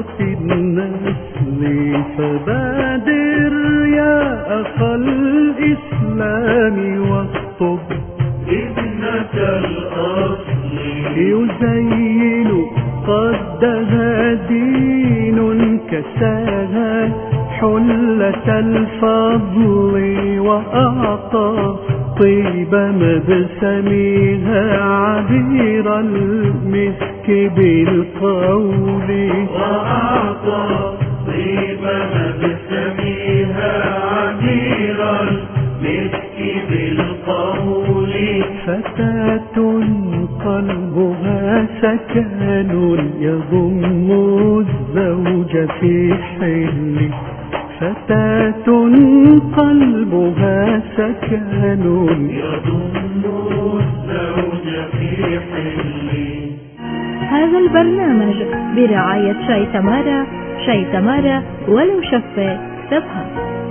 النسل فبادر يا أخا الإسلام واخطب ابنة الأصل يزين قدها دين كساها حلة الفضل وأعطى طيب مبسمها عبير المسك بالقول وأعطى طيب مبسمها عبير المسك بالقول فتاة قلبها سكن يضم الزوج في حل فتاة قلبها سكن يضم الزوج في حل. هذا البرنامج برعاية شاي تمارا. شاي تمارا ولو شفة سبها.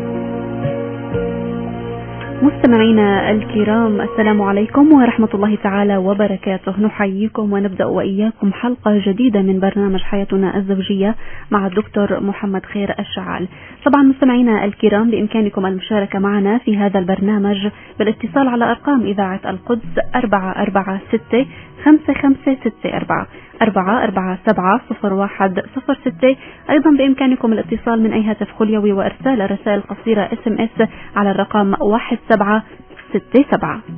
مستمعينا الكرام، السلام عليكم ورحمة الله تعالى وبركاته. نحييكم ونبدأ وإياكم حلقة جديدة من برنامج حياتنا الزوجية مع الدكتور محمد خير الشعال. طبعا مستمعينا الكرام، بإمكانكم المشاركة معنا في هذا البرنامج بالاتصال على أرقام إذاعة القدس 446-5564 447-0106. أيضا بإمكانكم الاتصال من أي هاتف خليوي وإرسال الرسائل القصيرة SMS على الرقم 1767.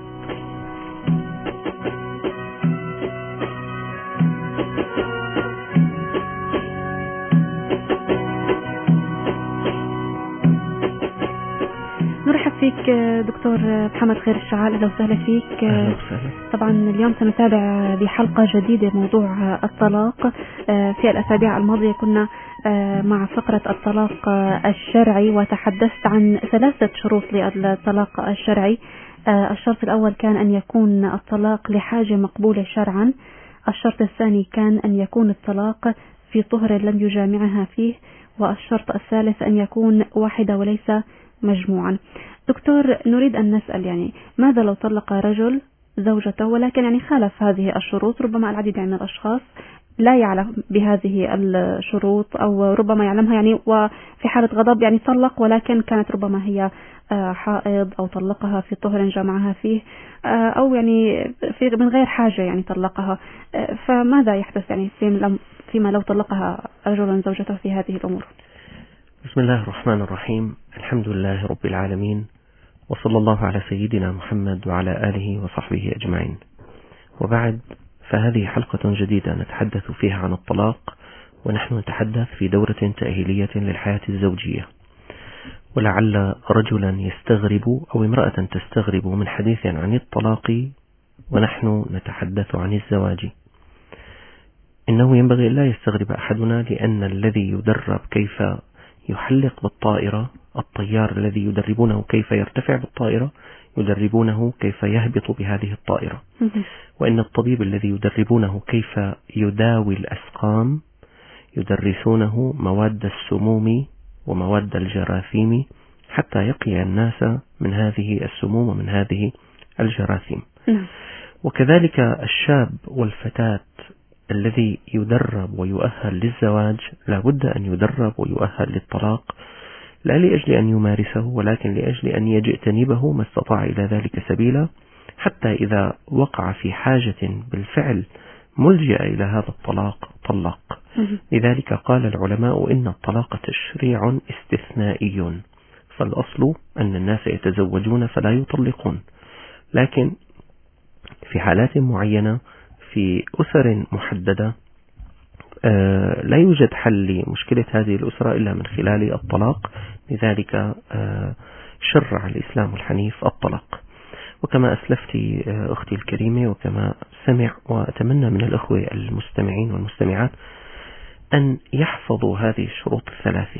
نرحب فيك دكتور محمد خير الشعال، أهلا وسهلا فيك. طبعا اليوم سنتابع بحلقة جديدة موضوع الطلاق. في الأسابيع الماضية كنا مع فقرة الطلاق الشرعي، وتحدثت عن 3 شروط للطلاق الشرعي. الشرط الأول كان أن يكون الطلاق لحاجة مقبولة شرعا. الشرط الثاني كان أن يكون الطلاق في طهر لم يجامعها فيه. والشرط الثالث أن يكون واحدة وليس مجموعا. دكتور، نريد أن نسأل يعني ماذا لو طلق رجل زوجته ولكن يعني خالف هذه الشروط؟ ربما العديد من الأشخاص لا يعلم بهذه الشروط، أو ربما يعلمها يعني وفي حالة غضب يعني طلق، ولكن كانت ربما هي حائض أو طلقها في طهر جمعها فيه، أو يعني من غير حاجة يعني طلقها. فماذا يحدث يعني فيما لو طلقها رجل زوجته في هذه الأمور؟ بسم الله الرحمن الرحيم. الحمد لله رب العالمين، وصلى الله على سيدنا محمد وعلى آله وصحبه أجمعين. وبعد، فهذه حلقة جديدة نتحدث فيها عن الطلاق، ونحن نتحدث في دورة تأهيلية للحياة الزوجية. ولعل رجلا يستغرب أو امرأة تستغرب من حديث عن الطلاق ونحن نتحدث عن الزواج. إنه ينبغي لا يستغرب أحدنا، لأن الذي يدرب كيف يحلق بالطائرة، الطيار الذي يدربونه كيف يرتفع بالطائرة، يدربونه كيف يهبط بهذه الطائرة. وإن الطبيب الذي يدربونه كيف يداوي الأسقام، يدرسونه مواد السموم ومواد الجراثيم حتى يقي الناس من هذه السموم ومن هذه الجراثيم. وكذلك الشاب والفتاة الذي يدرب ويؤهل للزواج لا بد أن يدرب ويؤهل للطلاق، لا لأجل أن يمارسه، ولكن لأجل أن يجتنبه ما استطاع إلى ذلك سبيلا، حتى إذا وقع في حاجة بالفعل ملجأ إلى هذا الطلاق طلق. لذلك قال العلماء إن الطلاق تشريع استثنائي، فالأصل أن الناس يتزوجون فلا يطلقون، لكن في حالات معينة في أسر محددة لا يوجد حل لمشكلة هذه الأسرة إلا من خلال الطلاق. لذلك شرع الإسلام الحنيف الطلاق. وكما أسلفت أختي الكريمة، وكما سمع وأتمنى من الأخوة المستمعين والمستمعات أن يحفظوا هذه الشروط الثلاثة.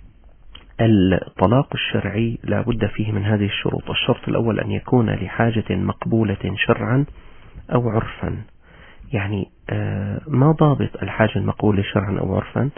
الطلاق الشرعي لا بد فيه من هذه الشروط. الشرط الأول أن يكون لحاجة مقبولة شرعا أو عرفا. يعني ما ضابط الحاجة المقبولة شرعا أو عرفا؟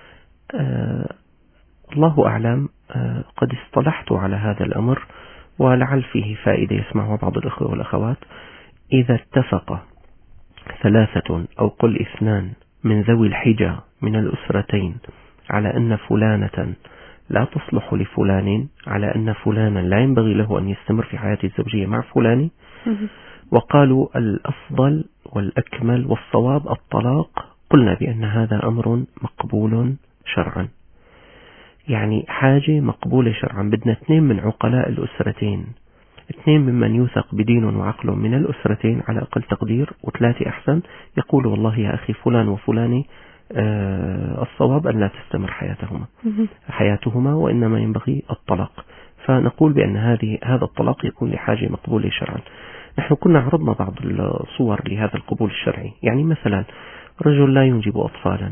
الله أعلم. قد اصطلحت على هذا الأمر، ولعل فيه فائدة يسمعها بعض الأخوة والأخوات. إذا اتفق 3 أو قل 2 من ذوي الحجة من الأسرتين على أن فلانة لا تصلح لفلان، على أن فلانا لا ينبغي له أن يستمر في حياته الزوجية مع فلان، وقالوا الأفضل والأكمل والصواب الطلاق، قلنا بأن هذا أمر مقبول شرعا، يعني حاجة مقبولة شرعا. بدنا اثنين من عقلاء الأسرتين، اثنين ممن يوثق بدين وعقل من الأسرتين على أقل تقدير، وثلاثة أحسن، يقول والله يا أخي فلان وفلاني الصواب أن لا تستمر حياتهما وإنما ينبغي الطلاق. فنقول بأن هذا الطلاق يكون لحاجة مقبولة شرعا. نحن كنا عرضنا بعض الصور لهذا القبول الشرعي، يعني مثلا رجل لا ينجب أطفالا،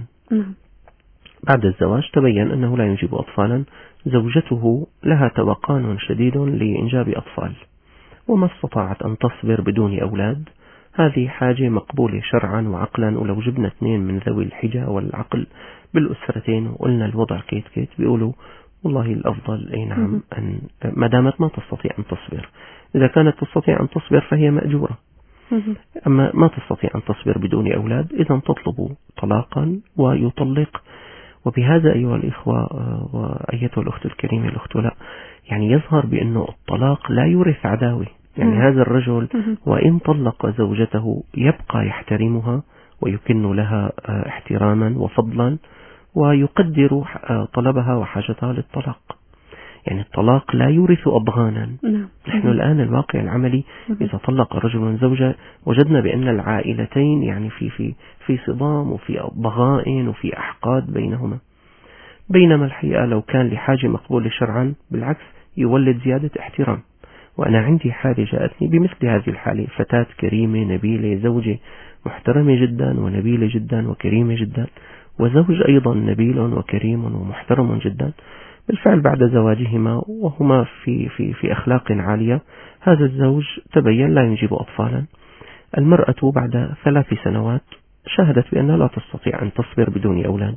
بعد الزواج تبين أنه لا ينجب أطفالا، زوجته لها توقان شديد لإنجاب أطفال وما استطاعت أن تصبر بدون أولاد، هذه حاجة مقبولة شرعا وعقلا. ولو جبنا اثنين من ذوي الحجة والعقل بالأسرتين وقلنا الوضع كيت بيقولوا والله الأفضل أي نعم أن ما دامت ما تستطيع أن تصبر، إذا كانت تستطيع أن تصبر فهي مأجورة، أما ما تستطيع أن تصبر بدون أولاد إذا تطلب طلاقا ويطلق. وبهذا أيها الإخوة وأيتها الأخت الكريمة الأخت ولاء، يعني يظهر بأنه الطلاق لا يورث عداوة، يعني هذا الرجل وإن طلق زوجته يبقى يحترمها ويكن لها احتراما وفضلا ويقدر طلبها وحاجتها للطلاق، يعني الطلاق لا يورث أضغانا. نحن الآن الواقع العملي إذا طلق رجل زوجة وجدنا بأن العائلتين يعني في صدام وفي ضغائن وفي أحقاد بينهما، بينما الحقيقة لو كان لحاجة مقبولة شرعا بالعكس يولد زيادة احترام. وأنا عندي حالة جاءتني بمثل هذه الحالة، فتاة كريمة نبيلة، زوجة محترمة جدا ونبيلة جدا وكريمة جدا، وزوج أيضا نبيل وكريم ومحترم جدا. بالفعل بعد زواجهما وهما في أخلاق عالية، هذا الزوج تبين لا ينجب أطفالا. المرأة بعد 3 سنوات شاهدت بأنها لا تستطيع أن تصبر بدون أولاد،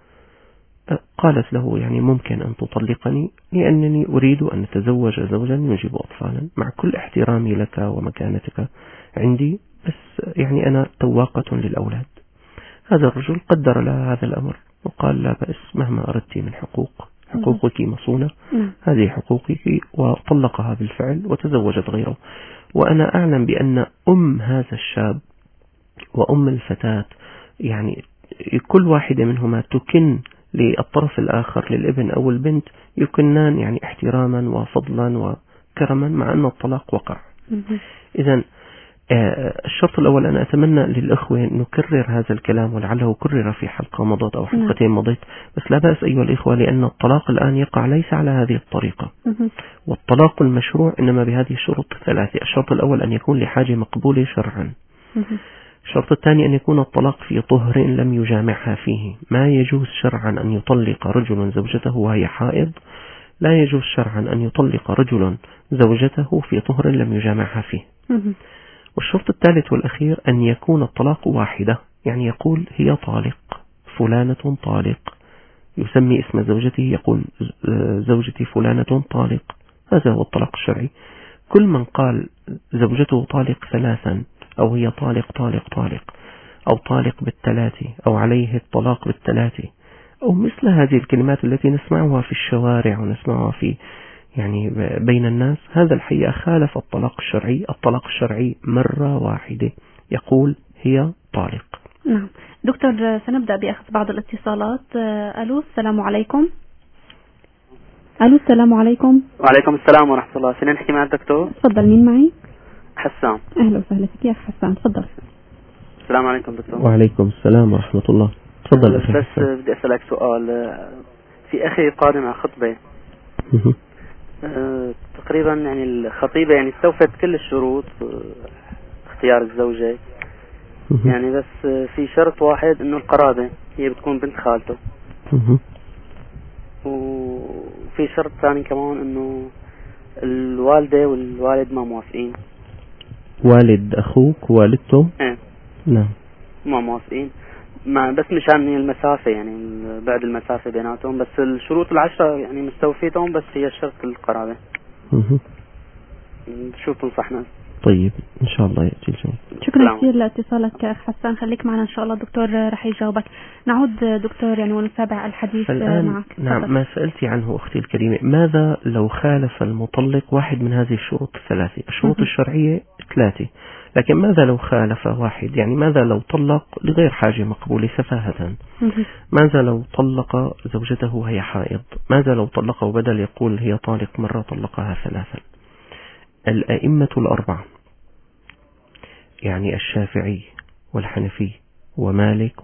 قالت له يعني ممكن أن تطلقني لأنني أريد أن أتزوج زوجا ينجب أطفالا، مع كل احترامي لك ومكانتك عندي، بس يعني أنا تواقة للأولاد. هذا الرجل قدر لها هذا الأمر وقال لا بأس، مهما أردت من حقوقك مصونة، هذه حقوقك، وطلقها بالفعل وتزوجت غيره. وأنا أعلم بأن أم هذا الشاب وأم الفتاة يعني كل واحدة منهما تكن للطرف الآخر للابن أو البنت، يكنان يعني احتراما وفضلا وكرما مع أن الطلاق وقع. إذن الشرط الأول أنا أتمنى للأخوة نكرر هذا الكلام، ولعله كرر في حلقة مضت أو حلقتين مضت، بس لا بأس أيها الإخوة، لأن الطلاق الآن يقع ليس على هذه الطريقة، والطلاق المشروع إنما بهذه الشروط 3. الشرط الأول أن يكون لحاجة مقبولة شرعا. الشرط الثاني أن يكون الطلاق في طهر لم يجامعها فيه، ما يجوز شرعا أن يطلق رجل زوجته وهي حائض، لا يجوز شرعا أن يطلق رجل زوجته في طهر لم يجامعها فيه. والشرط الثالث والأخير أن يكون الطلاق واحدة، يعني يقول هي طالق، فلانة طالق، يسمي اسم زوجته، يقول زوجتي فلانة طالق، هذا هو الطلاق الشرعي. كل من قال زوجته طالق 3 أو هي طالق أو طالق بال3 أو عليه الطلاق بال3 أو مثل هذه الكلمات التي نسمعها في الشوارع ونسمعها في يعني بين الناس، هذا الحقيقة خالف الطلاق الشرعي. الطلاق الشرعي مرة واحدة، يقول هي طالق. نعم دكتور، سنبدأ بأخذ بعض الاتصالات. ألو السلام عليكم. ألو السلام عليكم. وعليكم السلام ورحمة الله. سنحكي مع الدكتور. تفضل، مين معي؟ حسان. أهلا وسهلا فيك يا أخ حسان، تفضل. السلام عليكم دكتور. وعليكم السلام ورحمة الله. تفضل أخي. بس بدي أسألك سؤال. في أخي قادم على خطبة تقريبا، يعني الخطيبة يعني استوفت كل الشروط اختيار الزوجة، يعني بس في شرط واحد انه القرابة، هي بتكون بنت خالته، وفي شرط ثاني كمان انه الوالدة والوالد ما موافقين. والد أخوك ووالدته؟ ايه نعم ما موافقين، بس مشان المسافة، يعني بعد المسافة بيناتهم، بس الشروط 10 يعني مستوفيتهم، بس هي شرط القرابة. شو تنصحنا؟ طيب إن شاء الله يأتي الجواب. شكرا كثير لاتصالك أخ حسان، خليك معنا إن شاء الله الدكتور رح يجاوبك. نعود دكتور يعني ونتابع الحديث معك. نعم، ما سألتي عنه أختي الكريمة، ماذا لو خالف المطلق واحد من هذه الشروط الثلاثة؟ الشروط الشرعية 3، لكن ماذا لو خالف واحد؟ يعني ماذا لو طلق لغير حاجة مقبولة سفاهة؟ ماذا لو طلق زوجته وهي حائض؟ ماذا لو طلقه وبدل يقول هي طالق مرة طلقها 3؟ الأئمة الأربعة يعني الشافعي والحنفي ومالك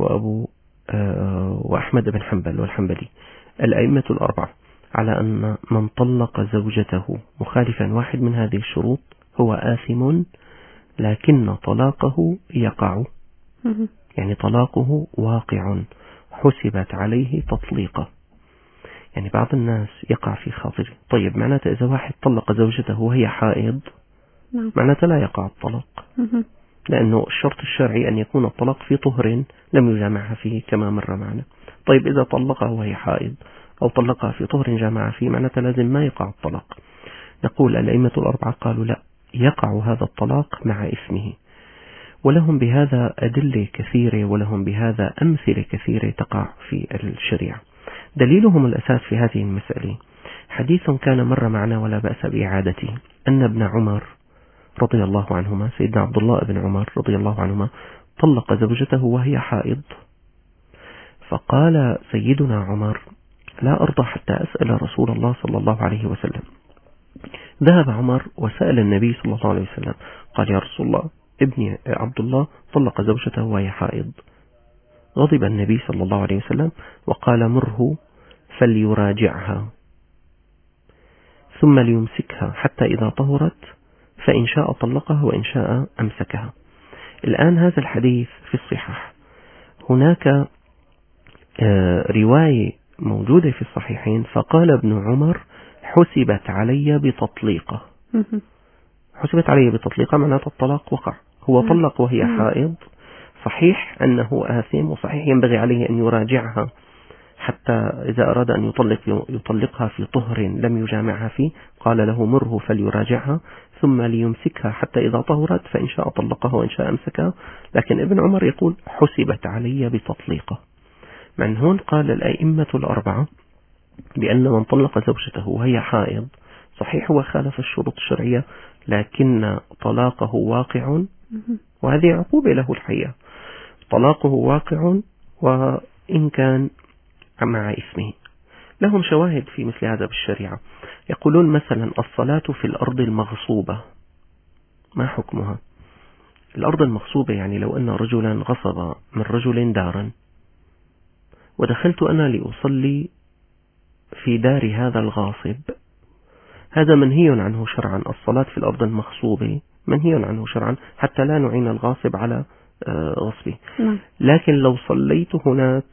وأحمد بن حنبل والحنبلي، الأئمة الأربعة على أن من طلق زوجته مخالفا واحد من هذه الشروط هو آثم، لكن طلاقه يقع، يعني طلاقه واقع، حسبت عليه تطليقة. يعني بعض الناس يقع في خاطره طيب معناته إذا واحد طلق زوجته وهي حائض معناته لا يقع الطلاق، لأنه الشرط الشرعي أن يكون الطلاق في طهر لم يجامعها فيه كما مر معنا. طيب إذا طلقها وهي حائض أو طلقها في طهر جامع فيه معناته لازم ما يقع الطلاق. نقول الأئمة الأربعة قالوا لا، يقع هذا الطلاق مع اسمه، ولهم بهذا أدلة كثيرة ولهم بهذا أمثلة كثيرة تقع في الشريعة. دليلهم الأساس في هذه المسألة حديث كان مر معنا ولا بأس بإعادته، أن ابن عمر رضي الله عنهما، سيدنا عبد الله بن عمر رضي الله عنهما، طلق زوجته وهي حائض، فقال سيدنا عمر لا أرضى حتى أسأل رسول الله صلى الله عليه وسلم. ذهب عمر وسأل النبي صلى الله عليه وسلم، قال يا رسول الله ابني عبد الله طلق زوجته وهي حائض. غضب النبي صلى الله عليه وسلم وقال مره فليراجعها ثم ليمسكها حتى إذا طهرت، فإن شاء طلقها وإن شاء أمسكها. الآن هذا الحديث في الصحاح، هناك رواية موجودة في الصحيحين فقال ابن عمر حسبت علي بتطليقة. حسبت علي بتطليقة معناته الطلاق وقع، هو طلق وهي حائض، صحيح أنه آثم وصحيح ينبغي عليه أن يراجعها حتى إذا أراد أن يطلقها في طهر لم يجامعها فيه، قال له مره فليراجعها ثم ليمسكها حتى إذا طهرت فإن شاء طلقها وإن شاء أمسكها. لكن ابن عمر يقول حسبت علي بتطليقة. من هون قال الأئمة الأربعة بأن من طلق زوجته وهي حائض صحيح هو خالف الشروط الشرعية لكن طلاقه واقع، وهذه عقوبة له الحقيقة، طلاقه واقع وإن كان مع اسمه. لهم شواهد في مثل هذا بالشريعة، يقولون مثلا الصلاة في الأرض المغصوبة ما حكمها؟ الأرض المغصوبة يعني لو أن رجلا غصب من رجل دارا ودخلت أنا لأصلي في دار هذا الغاصب، هذا منهي عنه شرعا. الصلاة في الأرض المغصوبة منهي عنه شرعا حتى لا نعين الغاصب على غصبه. لكن لو صليت هناك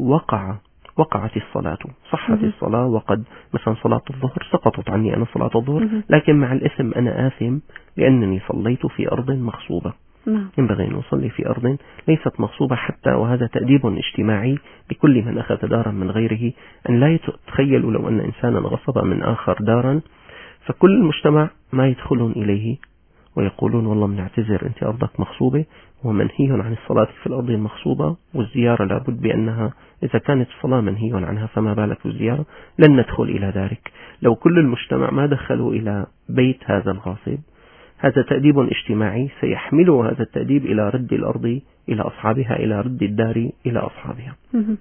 وقعت الصلاة، صحت الصلاة، وقد مثلا صلاة الظهر سقطت عني أنا صلاة الظهر، لكن مع الإثم أنا آثم لأنني صليت في أرض مغصوبة. ينبغي أن نصلي في أرض ليست مغصوبة حتى، وهذا تأديب اجتماعي لكل من أخذ دارا من غيره، أن لا يتخيلوا لو أن إنسانا غصب من آخر دارا فكل المجتمع ما يدخلون إليه ويقولون والله بنعتذر أنت أرضك مغصوبة، ومنهي عن الصلاة في الأرض المغصوبة، والزيارة لابد بأنها إذا كانت الصلاة منهي عنها فما بالك بالزيارة، لن ندخل إلى ذلك. لو كل المجتمع ما دخلوا إلى بيت هذا الغاصب، هذا تأديب اجتماعي سيحمله هذا التأديب إلى رد الأرض إلى أصحابها، إلى رد الدار إلى أصحابها.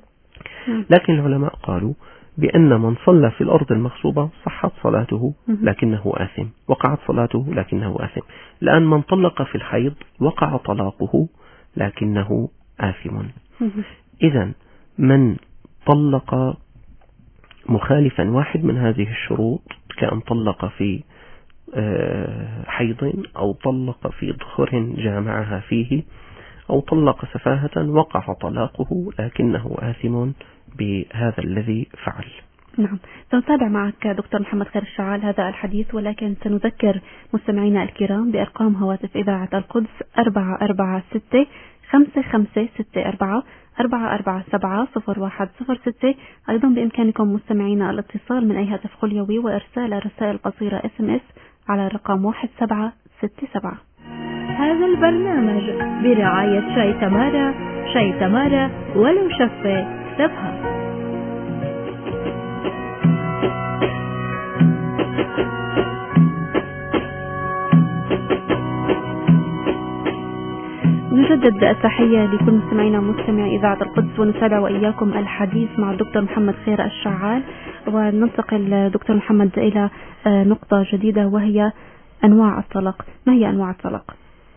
لكن العلماء قالوا بأن من صلى في الأرض المغصوبة صحت صلاته لكنه آثم، وقعت صلاته لكنه آثم. الآن من طلق في الحيض وقع طلاقه لكنه آثم. إذن من طلق مخالفا واحد من هذه الشروط كأن طلق في حيض أو طلق في ظهر جامعها فيه أو طلق سفاهة وقع طلاقه لكنه آثم بهذا الذي فعل. نعم، سنتابع معك دكتور محمد خير الشعال هذا الحديث، ولكن سنذكر مستمعينا الكرام بأرقام هواتف إذاعة القدس 446 5564 447 0106. أيضا بإمكانكم مستمعينا الاتصال من أي هاتف خليوي وإرسال رسائل قصيرة SMS على رقم 1767. هذا البرنامج برعاية شاي تمارا. شاي تمارا ولو شفة اكسبها. نجدد التحية لكل مستمعينا ومستمعي إذاعة القدس، ونتابع وإياكم الحديث مع الدكتور محمد خير الشعال. وننتقل دكتور محمد إلى نقطة جديدة وهي أنواع الطلاق. ما هي أنواع الطلاق؟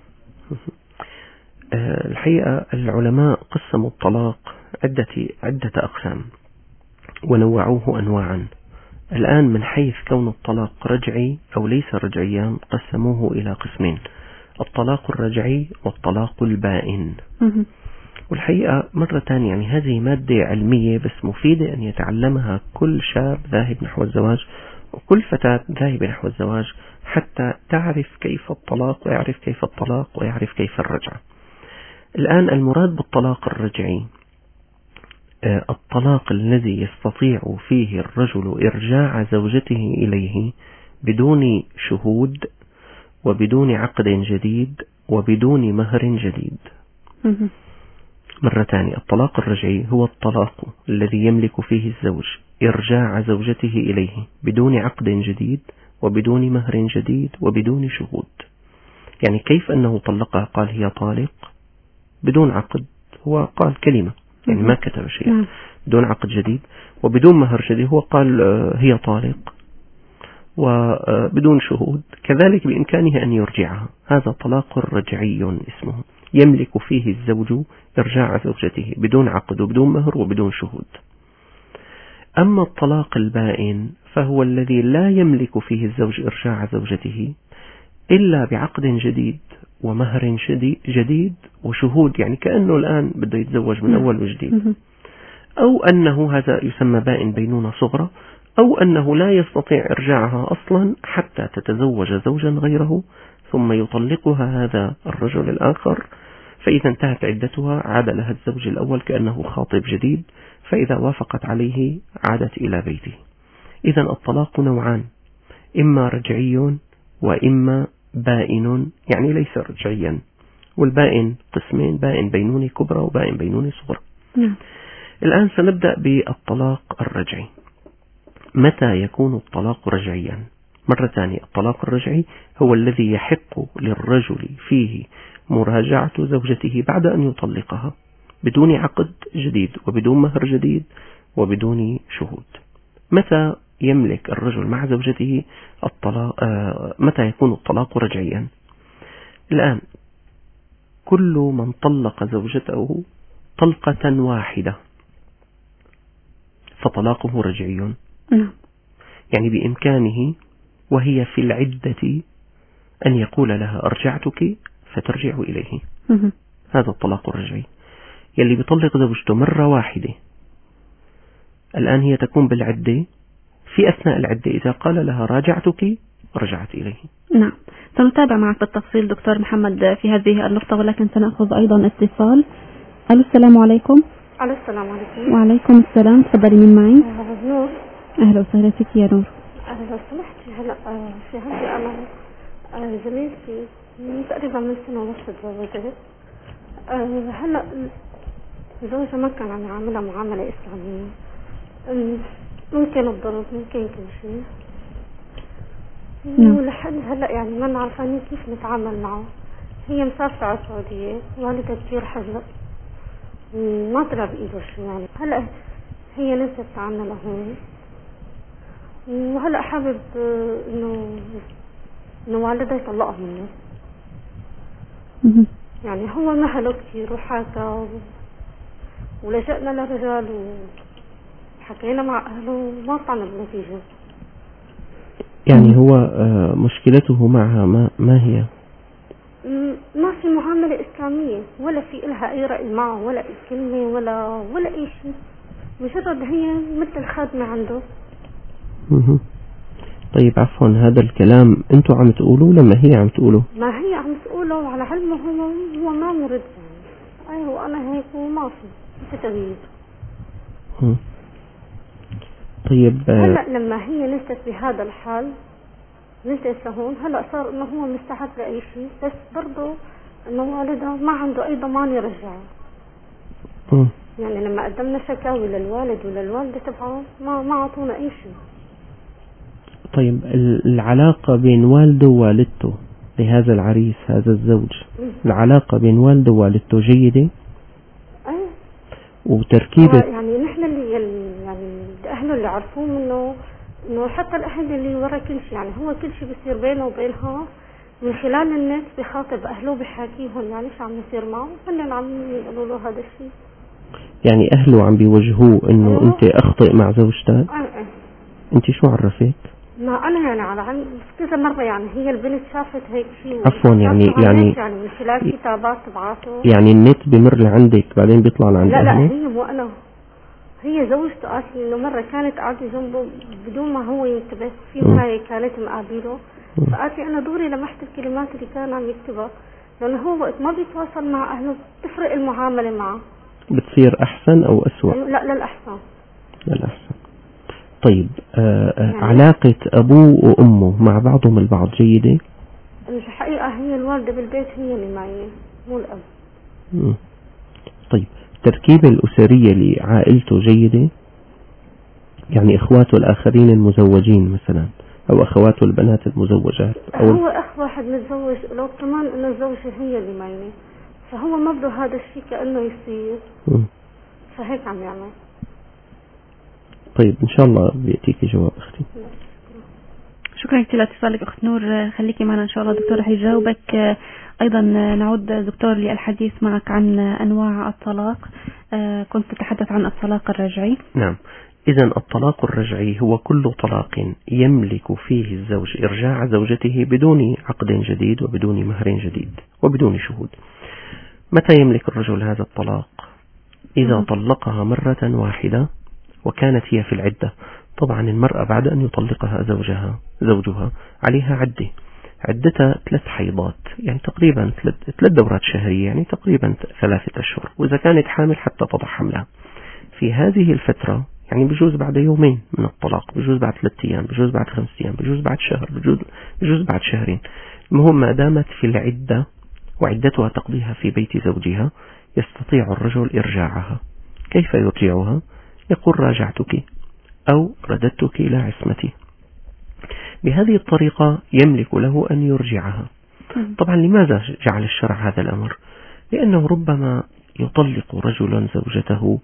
الحقيقة العلماء قسموا الطلاق عدة أقسام ونوعوه أنواعا. الآن من حيث كون الطلاق رجعي أو ليس رجعيا قسموه إلى قسمين: الطلاق الرجعي والطلاق البائن. والحقيقة مرة ثانية يعني هذه مادة علمية بس مفيدة أن يتعلمها كل شاب ذاهب نحو الزواج وكل فتاة ذاهبة نحو الزواج حتى تعرف كيف الطلاق ويعرف كيف الطلاق ويعرف كيف الرجعة. الآن المراد بالطلاق الرجعي الطلاق الذي يستطيع فيه الرجل إرجاع زوجته إليه بدون شهود وبدون عقد جديد وبدون مهر جديد. مرة ثانية، الطلاق الرجعي هو الطلاق الذي يملك فيه الزوج إرجاع زوجته إليه بدون عقد جديد وبدون مهر جديد وبدون شهود. يعني كيف أنه طلقها قال هي طالق بدون عقد، هو قال كلمة يعني ما كتب شيء، بدون عقد جديد وبدون مهر جديد، هو قال هي طالق وبدون شهود، كذلك بإمكانه أن يرجعها. هذا طلاق رجعي اسمه، يملك فيه الزوج إرجاع زوجته بدون عقد وبدون مهر وبدون شهود. أما الطلاق البائن فهو الذي لا يملك فيه الزوج إرجاع زوجته إلا بعقد جديد ومهر جديد وشهود، يعني كأنه الآن بده يتزوج من أول وجديد، أو أنه هذا يسمى بائن بينونة صغرى، أو أنه لا يستطيع إرجاعها أصلا حتى تتزوج زوجا غيره ثم يطلقها هذا الرجل الآخر، فإذا انتهت عدتها عاد لها الزوج الأول كأنه خاطب جديد، فإذا وافقت عليه عادت إلى بيته. إذا الطلاق نوعان، إما رجعي وإما بائن، يعني ليس رجعيا. والبائن قسمين: بائن بينوني كبرى وبائن بينوني صغرى. الآن سنبدأ بالطلاق الرجعي. متى يكون الطلاق رجعيا؟ مرة ثانية، الطلاق الرجعي هو الذي يحق للرجل فيه مراجعة زوجته بعد أن يطلقها بدون عقد جديد وبدون مهر جديد وبدون شهود. متى يملك الرجل مع زوجته الطلاق؟ متى يكون الطلاق رجعيا؟ الآن كل من طلق زوجته طلقة واحدة فطلاقه رجعي. يعني بإمكانه وهي في العدة أن يقول لها أرجعتك فترجع إليه. هذا الطلاق الرجعي. يلي بيطلق زوجته مرة واحدة الآن هي تكون بالعدة، في أثناء العدة إذا قال لها راجعتك رجعت إليه. نعم، سنتابع معك بالتفصيل دكتور محمد في هذه النقطة، ولكن سنأخذ أيضا اتصال. ألو، السلام عليكم. ألو، السلام عليكم. وعليكم السلام، تفضلي. من معي؟ نور. أهلا وسهلا فيك يا نور. لو سمحتي، هلا في عندي أنا زميلتي تقريبا من سنة ونص تزوجت. هلا زوجها ما كان عم يعاملها معاملة إسلامية، ممكن الضرب ممكن كل شيء، ولحد هلا يعني ما عارفين كيف نتعامل معه. هي مسافرة على السعودية، والدها كثير حزن، ما طلع بإيده شيء. يعني هلا هي نزلت عنا لهون، وهلا حابب انه والدها يطلقها منه. يعني هو مهله كثير وحاكى ولجأنا للرجال وحكينا مع أهله وما طلعنا بنتيجة. يعني هو مشكلته معها ما هي؟ ما في معاملة إسلامية، ولا في إلها أي رأي معه، ولا أي كلمة ولا أي شيء، مجرد هي مثل خادمة عنده. طيب عفوا، هذا الكلام انتوا عم تقولوه لما هي عم تقوله؟ ما هي عم تقوله وعلى علمه هو ما مرد. يعني أيوة أنا هيك وما في تغيير. طيب هلا لما هي نزلت بهذا الحال ننتقل لهون. هلا صار انه هو مستعد لاي شيء، بس برضه انه والدها ما عنده اي ضمان يرجعه. يعني لما قدمنا شكاوي للوالد وللوالده تبعه ما اعطونا اي شيء. طيب العلاقة بين والده ووالدته لهذا العريس هذا الزوج، العلاقة بين والده ووالدته جيدة؟ ايه. وتركيبة يعني نحن اللي يعني اهله اللي عرفوه انه حتى الاهل اللي ورا كل شيء، يعني هو كل شيء بيصير بينه وبينها من خلال الناس، بخاطب اهله بحاكيهم يعني شو عم يصير معه، هن عم يقولوا له هذا الشيء. يعني اهله عم بيوجهوه انه انت اخطئ مع زوجتك. انت شو عرفت؟ ما انا يعني على كذا مره، يعني هي البنت شافت هيك شيء. عفوا يعني من خلال كتابات تبعته. يعني النت بمر لعندك بعدين بيطلع لعند لا أهله؟ هي مو انا، هي زوجته قالت لي انه مره كانت قاعده جنبه بدون ما هو ينتبه، في هاي كانت مقابله، فقالت لي انا دوري لمحت الكلمات اللي كان عم يكتبها، لانه هو وقت ما بيتواصل مع اهله بتفرق المعامله معه، بتصير احسن او اسوء؟ لا للاحسن. للاحسن. طيب يعني علاقة ابوه وامه مع بعضهم البعض جيدة؟ الحقيقة هي الوالدة بالبيت هي اللي معي مو الاب. طيب التركيبة الاسرية لعائلته جيدة؟ يعني اخواته الاخرين المزوجين مثلا، او اخواته البنات المزوجات، أو هو اخ واحد متزوج، لو كمان انه الزوجة هي اللي معي، فهو ما بده هذا الشيء كأنه يصير. فهيك عم يعمل. طيب ان شاء الله بيأتيكي جواب اختي. شكرا كثير لاتصالك اخت نور، خليكي معنا ان شاء الله دكتور رح يجاوبك. ايضا نعود دكتور للحديث معك عن انواع الطلاق. كنت تتحدث عن الطلاق الرجعي. نعم، إذن الطلاق الرجعي هو كل طلاق يملك فيه الزوج إرجاع زوجته بدون عقد جديد وبدون مهر جديد وبدون شهود. متى يملك الرجل هذا الطلاق؟ إذا طلقها مرة واحدة وكانت هي في العدة. طبعا المرأة بعد أن يطلقها زوجها عليها عدتها 3 حيضات، يعني تقريبا 3 دورات شهرية، يعني تقريبا 3 أشهر، وإذا كانت حامل حتى تضع حملها. في هذه الفترة يعني بجوز بعد يومين من الطلاق، بجوز بعد 3 أيام، بجوز بعد 5 أيام، بجوز بعد شهر، بجوز بعد شهرين. المهم ما دامت في العدة وعدتها تقضيها في بيت زوجها، يستطيع الرجل إرجاعها. كيف يرجعها؟ يقول راجعتك أو رددتك إلى عصمتي. بهذه الطريقة يملك له أن يرجعها. طبعا لماذا جعل الشرع هذا الأمر؟ لأنه ربما يطلق رجل زوجته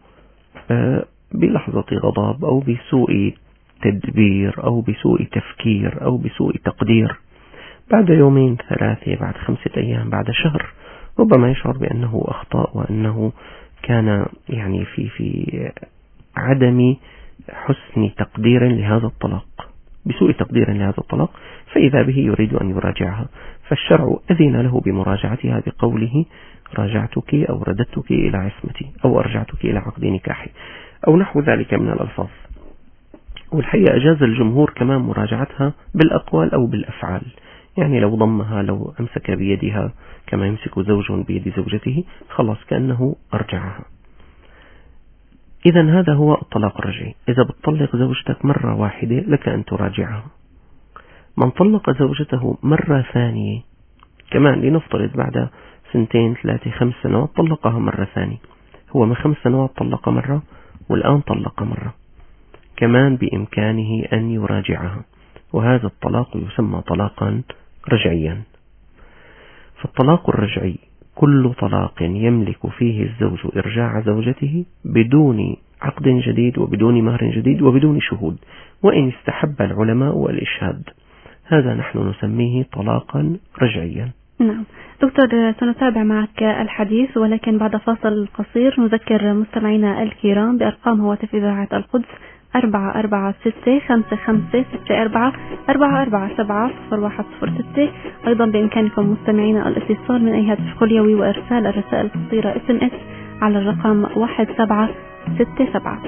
بلحظة غضب أو بسوء تدبير أو بسوء تفكير أو بسوء تقدير، بعد 2 3 بعد 5 أيام بعد شهر، ربما يشعر بأنه أخطأ وأنه كان يعني في عدم حسن تقدير لهذا الطلاق، بسوء تقدير لهذا الطلاق، فإذا به يريد أن يراجعها، فالشرع أذن له بمراجعتها بقوله راجعتك أو رددتك إلى عصمتي أو أرجعتك إلى عقد نكاحي أو نحو ذلك من الألفاظ. والحقيقة أجاز الجمهور كمان مراجعتها بالأقوال أو بالأفعال، يعني لو ضمها، لو أمسك بيدها كما يمسك زوج بيد زوجته، خلاص كأنه أرجعها. إذن هذا هو الطلاق الرجعي. إذا بتطلق زوجتك مرة واحدة لك أن تراجعها. من طلق زوجته مرة ثانية كمان، لنفترض بعد 2 3 5 سنوات طلقها مرة ثانية، هو من 5 سنوات طلق مرة والآن طلق مرة، كمان بإمكانه أن يراجعها، وهذا الطلاق يسمى طلاقا رجعيا. فالطلاق الرجعي كل طلاق يملك فيه الزوج إرجاع زوجته بدون عقد جديد وبدون مهر جديد وبدون شهود، وإن استحب العلماء الإشهاد، هذا نحن نسميه طلاقا رجعيا. نعم دكتور، سنتابع معك الحديث، ولكن بعد فاصل قصير نذكر مستمعينا الكرام بأرقام هواتف إذاعة القدس 446-55-64-44-7-0106. أيضا بإمكانكم مستمعينا الاتصال من أي هاتف خليوي وإرسال الرسائل القصيرة SMS على الرقم 1767.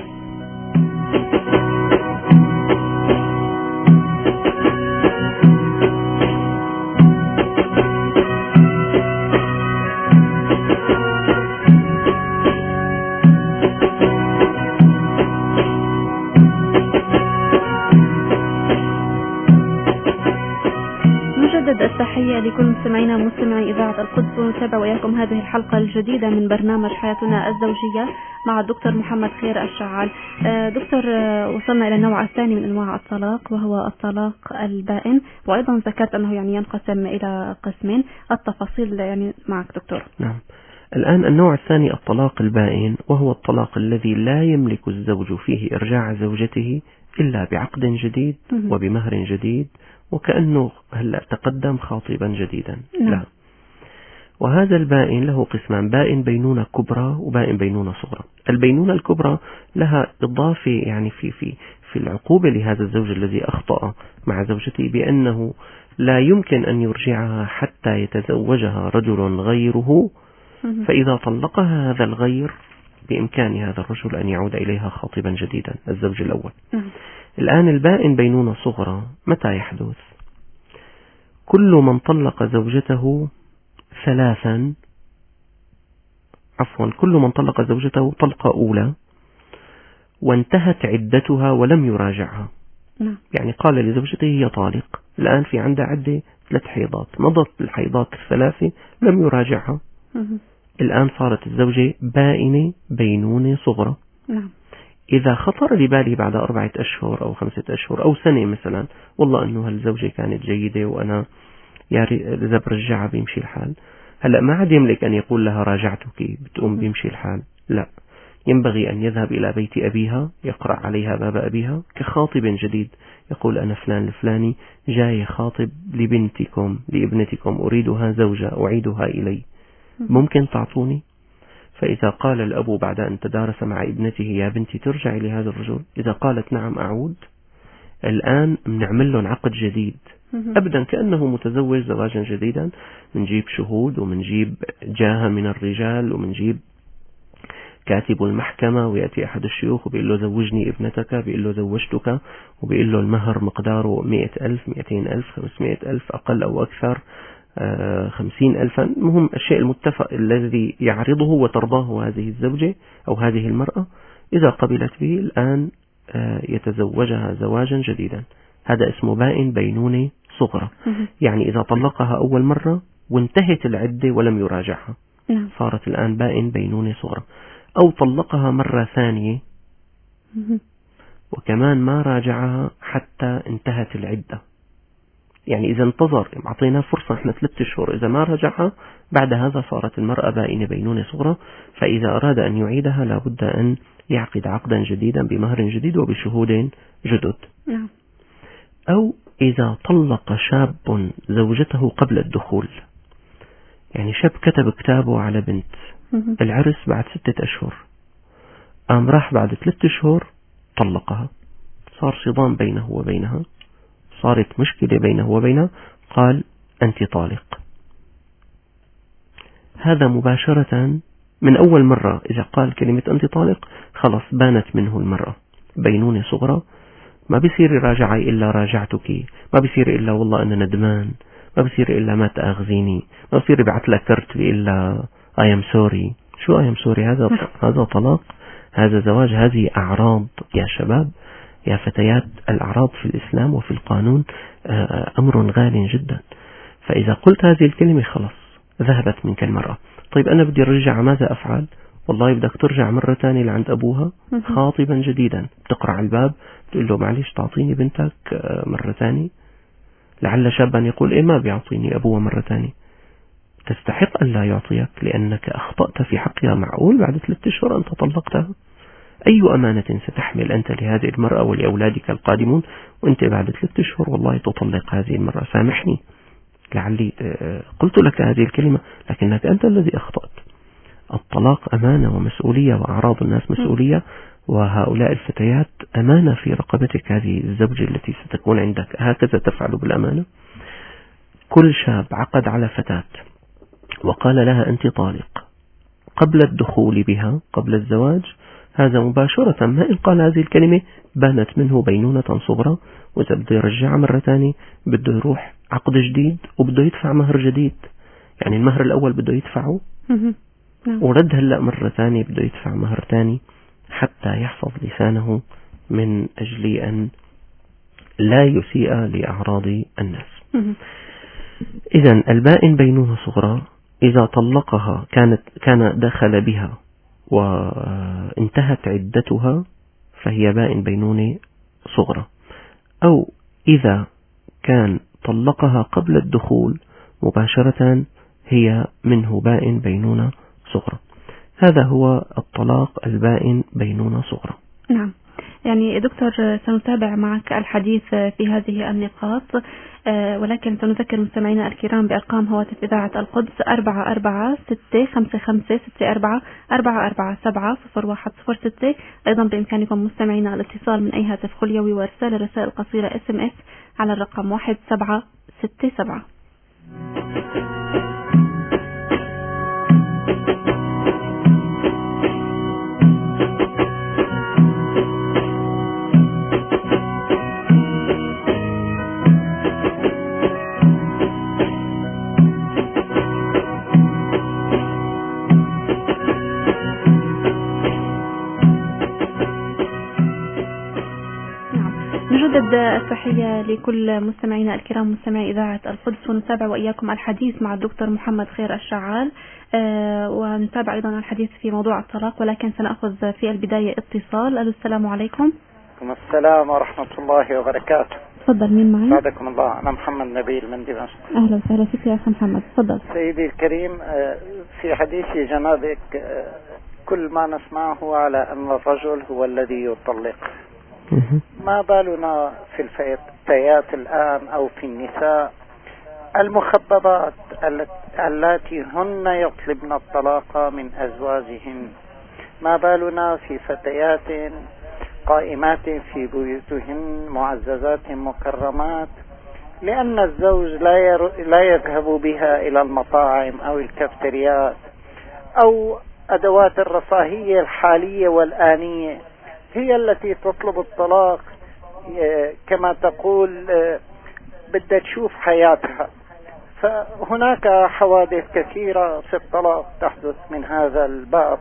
نجدد التحية لكل مستمعينا ومستمعي إذاعة القدس، ونتابع وإياكم هذه الحلقة الجديدة من برنامج حياتنا الزوجية مع الدكتور محمد خير الشعال. دكتور، وصلنا إلى النوع الثاني من أنواع الطلاق وهو الطلاق البائن، وأيضا ذكرت أنه يعني ينقسم إلى قسمين. التفاصيل يعني معك دكتور. نعم. الآن النوع الثاني الطلاق البائن، وهو الطلاق الذي لا يملك الزوج فيه إرجاع زوجته إلا بعقد جديد وبمهر جديد، وكأنه هلأ تقدم خاطبا جديدا. لا. وهذا البائن له قسمان: بائن بينونة كبرى وبائن بينونة صغرى. البينونة الكبرى لها إضافة يعني في العقوبة لهذا الزوج الذي أخطأ مع زوجته، بأنه لا يمكن أن يرجعها حتى يتزوجها رجل غيره، فإذا طلقها هذا الغير بإمكان هذا الرجل أن يعود إليها خاطبا جديدا، الزوج الأول. الآن البائن بينونة صغرى متى يحدث؟ كل من طلق زوجته كل من طلق زوجته طلقة أولى وانتهت عدتها ولم يراجعها. يعني قال لزوجته هي طالق، الآن في عندها عدة 3 حيضات، مضت الحيضات 3 لم يراجعها. الآن صارت الزوجة بائنة بينونة صغرى. إذا خطر لبالي بعد 4 أشهر أو 5 أشهر أو سنة مثلا، والله أنه هالزوجة كانت جيدة وأنا إذا برجعها بيمشي الحال، هلأ ما عاد يملك أن يقول لها راجعتك بتقوم بيمشي الحال. لا، ينبغي أن يذهب إلى بيت أبيها، يقرأ عليها باب أبيها كخاطب جديد، يقول أنا فلان الفلاني جاي خاطب لبنتكم لابنتكم، أريدها زوجة أعيدها إلي، ممكن تعطوني؟ فإذا قال الأب بعد أن تدارس مع ابنته يا بنتي ترجعي لهذا الرجل، إذا قالت نعم أعود، الآن بنعمل لهم عقد جديد أبدا كأنه متزوج زواجا جديدا. منجيب شهود ومنجيب جاهة من الرجال ومنجيب كاتب المحكمة، ويأتي أحد الشيوخ وبيقول له زوجني ابنتك، بيقول له زوجتك، وبيقول له المهر مقداره 100,000 200,000 500,000 أقل أو أكثر 50,000. المهم الشيء المتفق الذي يعرضه وترضاه هذه الزوجة أو هذه المرأة، إذا قبلت به الآن يتزوجها زواجا جديدا. هذا اسمه بائن بينونة صغرى. يعني إذا طلقها أول مرة وانتهت العدة ولم يراجعها، صارت الآن بائن بينونة صغرى. أو طلقها مرة ثانية وكمان ما راجعها حتى انتهت العدة، يعني إذا انتظر أعطيناه فرصة احنا 3 أشهر، إذا ما رجعها بعد هذا صارت المرأة بائنة بينونة صغرى. فإذا أراد أن يعيدها لابد أن يعقد عقدا جديدا بمهر جديد وبشهود جدد. أو إذا طلق شاب زوجته قبل الدخول، يعني شاب كتب كتابه على بنت، العرس بعد 6 أشهر، قام راح بعد 3 أشهر طلقها، صار صدام بينه وبينها، صارت مشكلة بينه وبينها، قال أنت طالق. هذا مباشرة من أول مرة إذا قال كلمة أنت طالق خلاص بانت منه المرأة بينونة صغرى. ما بيصير يراجعي إلا راجعتك، ما بيصير إلا والله أنا ندمان، ما بيصير إلا ما تأخذيني، ما بيصير يبعث لك كرت إلا I am sorry. شو I am sorry؟ هذا طلاق، هذا زواج، هذه أعراض يا شباب يا فتيات. الأعراض في الإسلام وفي القانون أمر غال جدا. فإذا قلت هذه الكلمة خلاص ذهبت منك المرأة. طيب أنا بدي أرجع، ماذا أفعل؟ والله بدك ترجع مرة ثانية لعند أبوها خاطبا جديدا، تقرأ على الباب تقول له معلش تعطيني بنتك مرة ثانية. لعل شابا يقول إيه ما بيعطيني أبوها مرة ثانية. تستحق أن لا يعطيك لأنك أخطأت في حقها. معقول بعد 3 أشهر أنت طلقتها؟ أي أمانة ستحمل أنت لهذه المرأة ولأولادك القادمون وأنت بعد 3 أشهر والله تطلق هذه المرأة؟ سامحني لعلي قلت لك هذه الكلمة لكنك أنت الذي أخطأت. الطلاق أمانة ومسؤولية، وأعراض الناس مسؤولية، وهؤلاء الفتيات أمانة في رقبتك، هذه الزوجة التي ستكون عندك. هكذا تفعل بالأمانة. كل شاب عقد على فتاة وقال لها أنت طالق قبل الدخول بها قبل الزواج، هذا مباشرة ما إن قال هذه الكلمة بانت منه بينونة صغرى. وإذا بده يرجع مرة ثانية بده يروح عقد جديد وبده يدفع مهر جديد. يعني المهر الأول بده يدفعه ورد هلأ مرة ثانية بده يدفع مهر ثاني حتى يحفظ لسانه من أجل أن لا يسيء لأعراض الناس. إذن البائن بينونة صغرى إذا طلقها كان دخل بها وانتهت عدتها فهي بائن بينونة صغرى، أو إذا كان طلقها قبل الدخول مباشرة هي منه بائن بينونة صغرى. هذا هو الطلاق البائن بينونة صغرى. نعم. يعني دكتور سنتابع معك الحديث في هذه النقاط، ولكن سنذكر مستمعينا الكرام بأرقام هواتف إذاعة القدس 44655444470106. أيضا بإمكانكم مستمعينا الاتصال من أي هاتف خليوي وإرسال رسائل قصيرة SMS على الرقم 1767. نجدد التحية لكل مستمعينا الكرام مستمعي إذاعة القدس، ونتابع وإياكم الحديث مع الدكتور محمد خير الشعال، ونتابع أيضا الحديث في موضوع الطلاق، ولكن سنأخذ في البداية اتصال. السلام عليكم. السلام ورحمة الله وبركاته. تفضل، مين معي؟ سعدكم الله، أنا محمد نبيل من دمشق. أهلا وسهلا فيك يا أخي محمد، تفضل. سيدي الكريم، في حديث جنابك كل ما نسمعه على أن الرجل هو الذي يطلق، ما بالنا في الفتيات الآن أو في النساء المخببات التي هن يطلبن الطلاق من أزواجهن؟ ما بالنا في فتيات قائمات في بيوتهن معززات مكرمات، لأن الزوج لا يذهب بها إلى المطاعم أو الكافتريات أو أدوات الرفاهية الحالية والآنية، هي التي تطلب الطلاق كما تقول بدها تشوف حياتها. فهناك حوادث كثيرة في الطلاق تحدث من هذا الباب،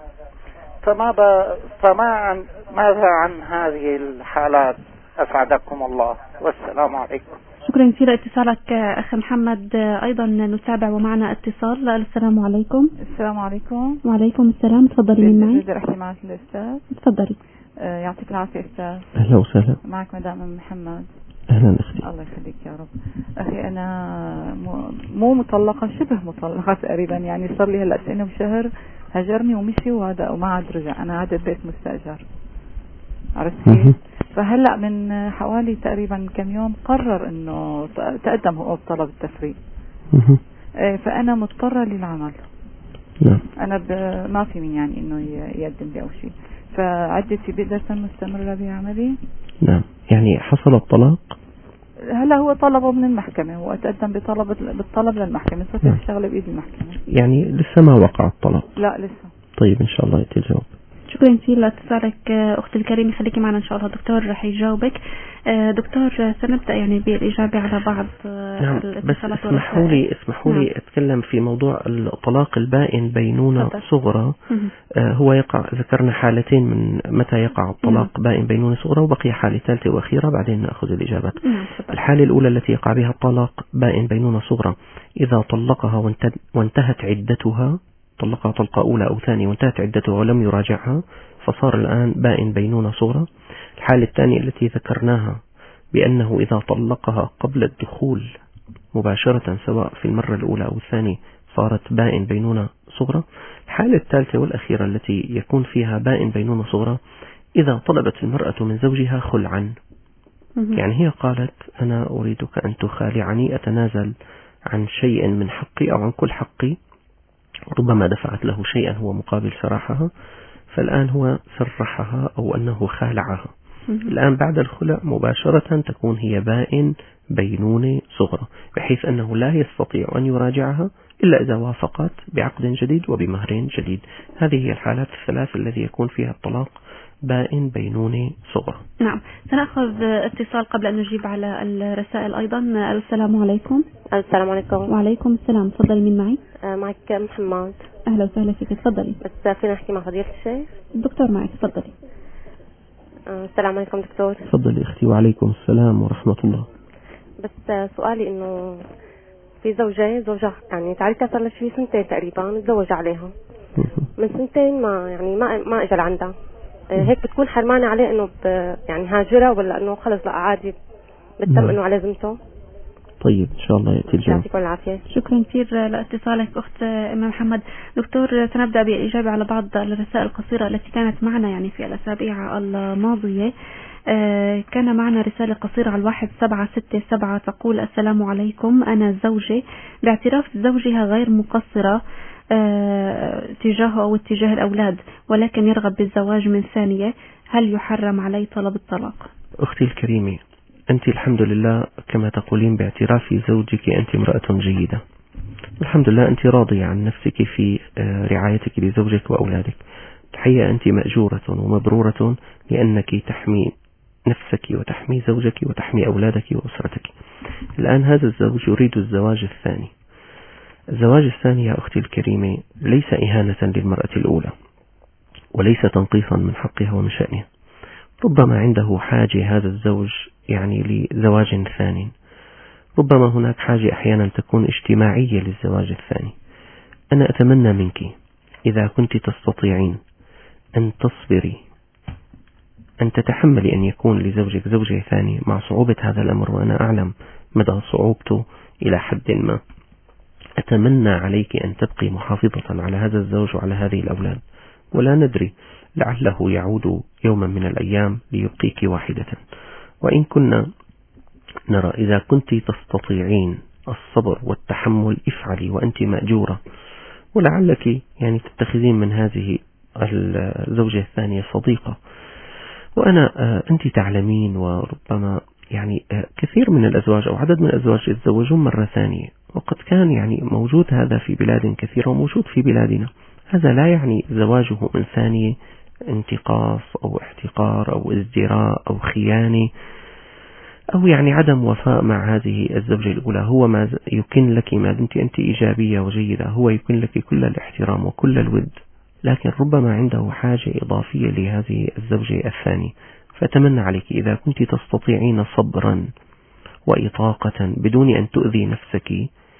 ماذا عن هذه الحالات؟ أسعدكم الله والسلام عليكم. شكرا كثيرا لاتصالك أخي محمد. أيضا نتابع ومعنا اتصال. السلام عليكم. السلام عليكم. وعليكم السلام. تفضلي من معي. بدي أحكي معك الأستاذ. تفضلي. يعطيك العافية أستاذ. أهلا وسهلا. معك مدام محمد. أهلا أختي. الله يخليك يا رب. أخي أنا مو مطلقة، شبه مطلقة تقريبا، يعني صار لي هلأ سنة وشهر، هجرني ومشي وهذا وما عاد رجع. أنا عاد ببيت مستأجر، عرفت كيف؟ فهلأ من حوالي تقريبا كم يوم قرر إنه تقدم هو بطلب التفريق. فأنا مضطرة للعمل. أنا ما في من يعني إنه يقدم لي أو شيء، فعدتي بقدر مستمرة بعملي. نعم. يعني حصل الطلاق؟ هلا هو طلبه من المحكمة، هو تقدم بالطلب للمحكمة، صرت الشغلة بإيد المحكمة. يعني لسه ما وقع الطلاق؟ لا لسه. طيب إن شاء الله يأتي الجواب. شكرا كثير لاتصالك أختي الكريمة، خليكي معنا إن شاء الله، دكتور رح يجاوبك. دكتور سنبدأ يعني بالإجابة على بعض الاتصالات. بس اسمحوا لي أتكلم في موضوع الطلاق البائن بينونة صغرى. هو يقع، ذكرنا حالتين من متى يقع الطلاق بائن بينونة صغرى، وبقي حالة ثالثة وأخيرة بعدين نأخذ الإجابات. الحالة الأولى التي يقع بها الطلاق بائن بينونة صغرى إذا طلقها وانتهت عدتها، طلقها طلقة أولى أو ثانية وانتهت عدته ولم يراجعها، فصار الآن بائن بينونة صغرى. الحالة الثانية التي ذكرناها بأنه إذا طلقها قبل الدخول مباشرة سواء في المرة الأولى أو الثانية صارت بائن بينونة صغرى. الحالة الثالثة والأخيرة التي يكون فيها بائن بينونة صغرى إذا طلبت المرأة من زوجها خلعا، يعني هي قالت أنا أريدك أن تخالعني، أتنازل عن شيء من حقي أو عن كل حقي، ربما دفعت له شيئا هو مقابل سراحها، فالآن هو سرحها أو أنه خالعها. الآن بعد الخلع مباشرة تكون هي بائن بينونة صغرى، بحيث أنه لا يستطيع أن يراجعها إلا إذا وافقت بعقد جديد وبمهر جديد. هذه هي الحالات الثلاث الذي يكون فيها الطلاق بائن بينونة صغرى. نعم. سنأخذ اتصال قبل أن نجيب على الرسائل أيضا. السلام عليكم. السلام عليكم. وعليكم السلام. تفضلي من معي. معك محمد. أهلا وسهلا فيك. تفضلي. بس فينا نحكي مع فضيلة الشيخ؟ الدكتور معك. تفضلي. السلام عليكم دكتور. تفضلي أختي. وعليكم السلام ورحمة الله. بس سؤالي إنه في زوجة يعني تعرفها صار لها شي سنتين تقريبا، تزوج عليها من سنتين، ما اجى لعندها. هيك بتكون حرمانة عليه انه يعني هاجرها، ولا انه خلص لا عادي بتتم انه على ذمته؟ طيب ان شاء الله ياتي الجواب. يعطيكم العافية. شكرا كثير لاتصالك اخت ام محمد. دكتور، سنبدا بالاجابه على بعض الرسائل القصيره التي كانت معنا يعني في الاسابيع الماضيه. كان معنا رسالة قصيرة على 1767 تقول: السلام عليكم، أنا زوجي باعتراف زوجها غير مقصرة تجاهه أو اتجاه الأولاد، ولكن يرغب بالزواج من ثانية، هل يحرم علي طلب الطلاق؟ أختي الكريمة، أنت الحمد لله كما تقولين باعتراف زوجك أنت امرأة جيدة، الحمد لله أنت راضية عن نفسك في رعايتك لزوجك وأولادك. الحقيقة أنت مأجورة ومبرورة لأنك تحمي نفسك وتحمي زوجك وتحمي أولادك وأسرتك. الآن هذا الزوج يريد الزواج الثاني. الزواج الثاني يا أختي الكريمة ليس إهانة للمرأة الأولى، وليس تنقيصا من حقها ومن شأنها. ربما عنده حاجة هذا الزوج يعني لزواج ثاني، ربما هناك حاجة أحيانا تكون اجتماعية للزواج الثاني. أنا أتمنى منك إذا كنت تستطيعين أن تصبري، أن تتحملي أن يكون لزوجك زوجة ثانية مع صعوبة هذا الأمر، وأنا أعلم مدى صعوبته إلى حد ما. أتمنى عليك أن تبقي محافظة على هذا الزوج وعلى هذه الأولاد، ولا ندري لعله يعود يوما من الأيام ليبقيك واحدة. وإن كنا نرى إذا كنت تستطيعين الصبر والتحمل افعلي وأنت مأجورة، ولعلك يعني تتخذين من هذه الزوجة الثانية صديقة. وأنا أنت تعلمين، وربما يعني كثير من الأزواج أو عدد من الأزواج يتزوجون مرة ثانية، وقد كان يعني موجود هذا في بلاد كثيرة وموجود في بلادنا. هذا لا يعني زواجه من ثانية انتقاص أو احتقار أو ازدراء أو خيانة أو يعني عدم وفاء مع هذه الزوجة الأولى. هو ما يكن لك ما دمت أنت إيجابية وجيدة، هو يكن لك كل الاحترام وكل الود، لكن ربما عنده حاجة إضافية لهذه الزوجة الثانية. فأتمنى عليك إذا كنت تستطيعين صبرا وإطاقة بدون أن تؤذي نفسك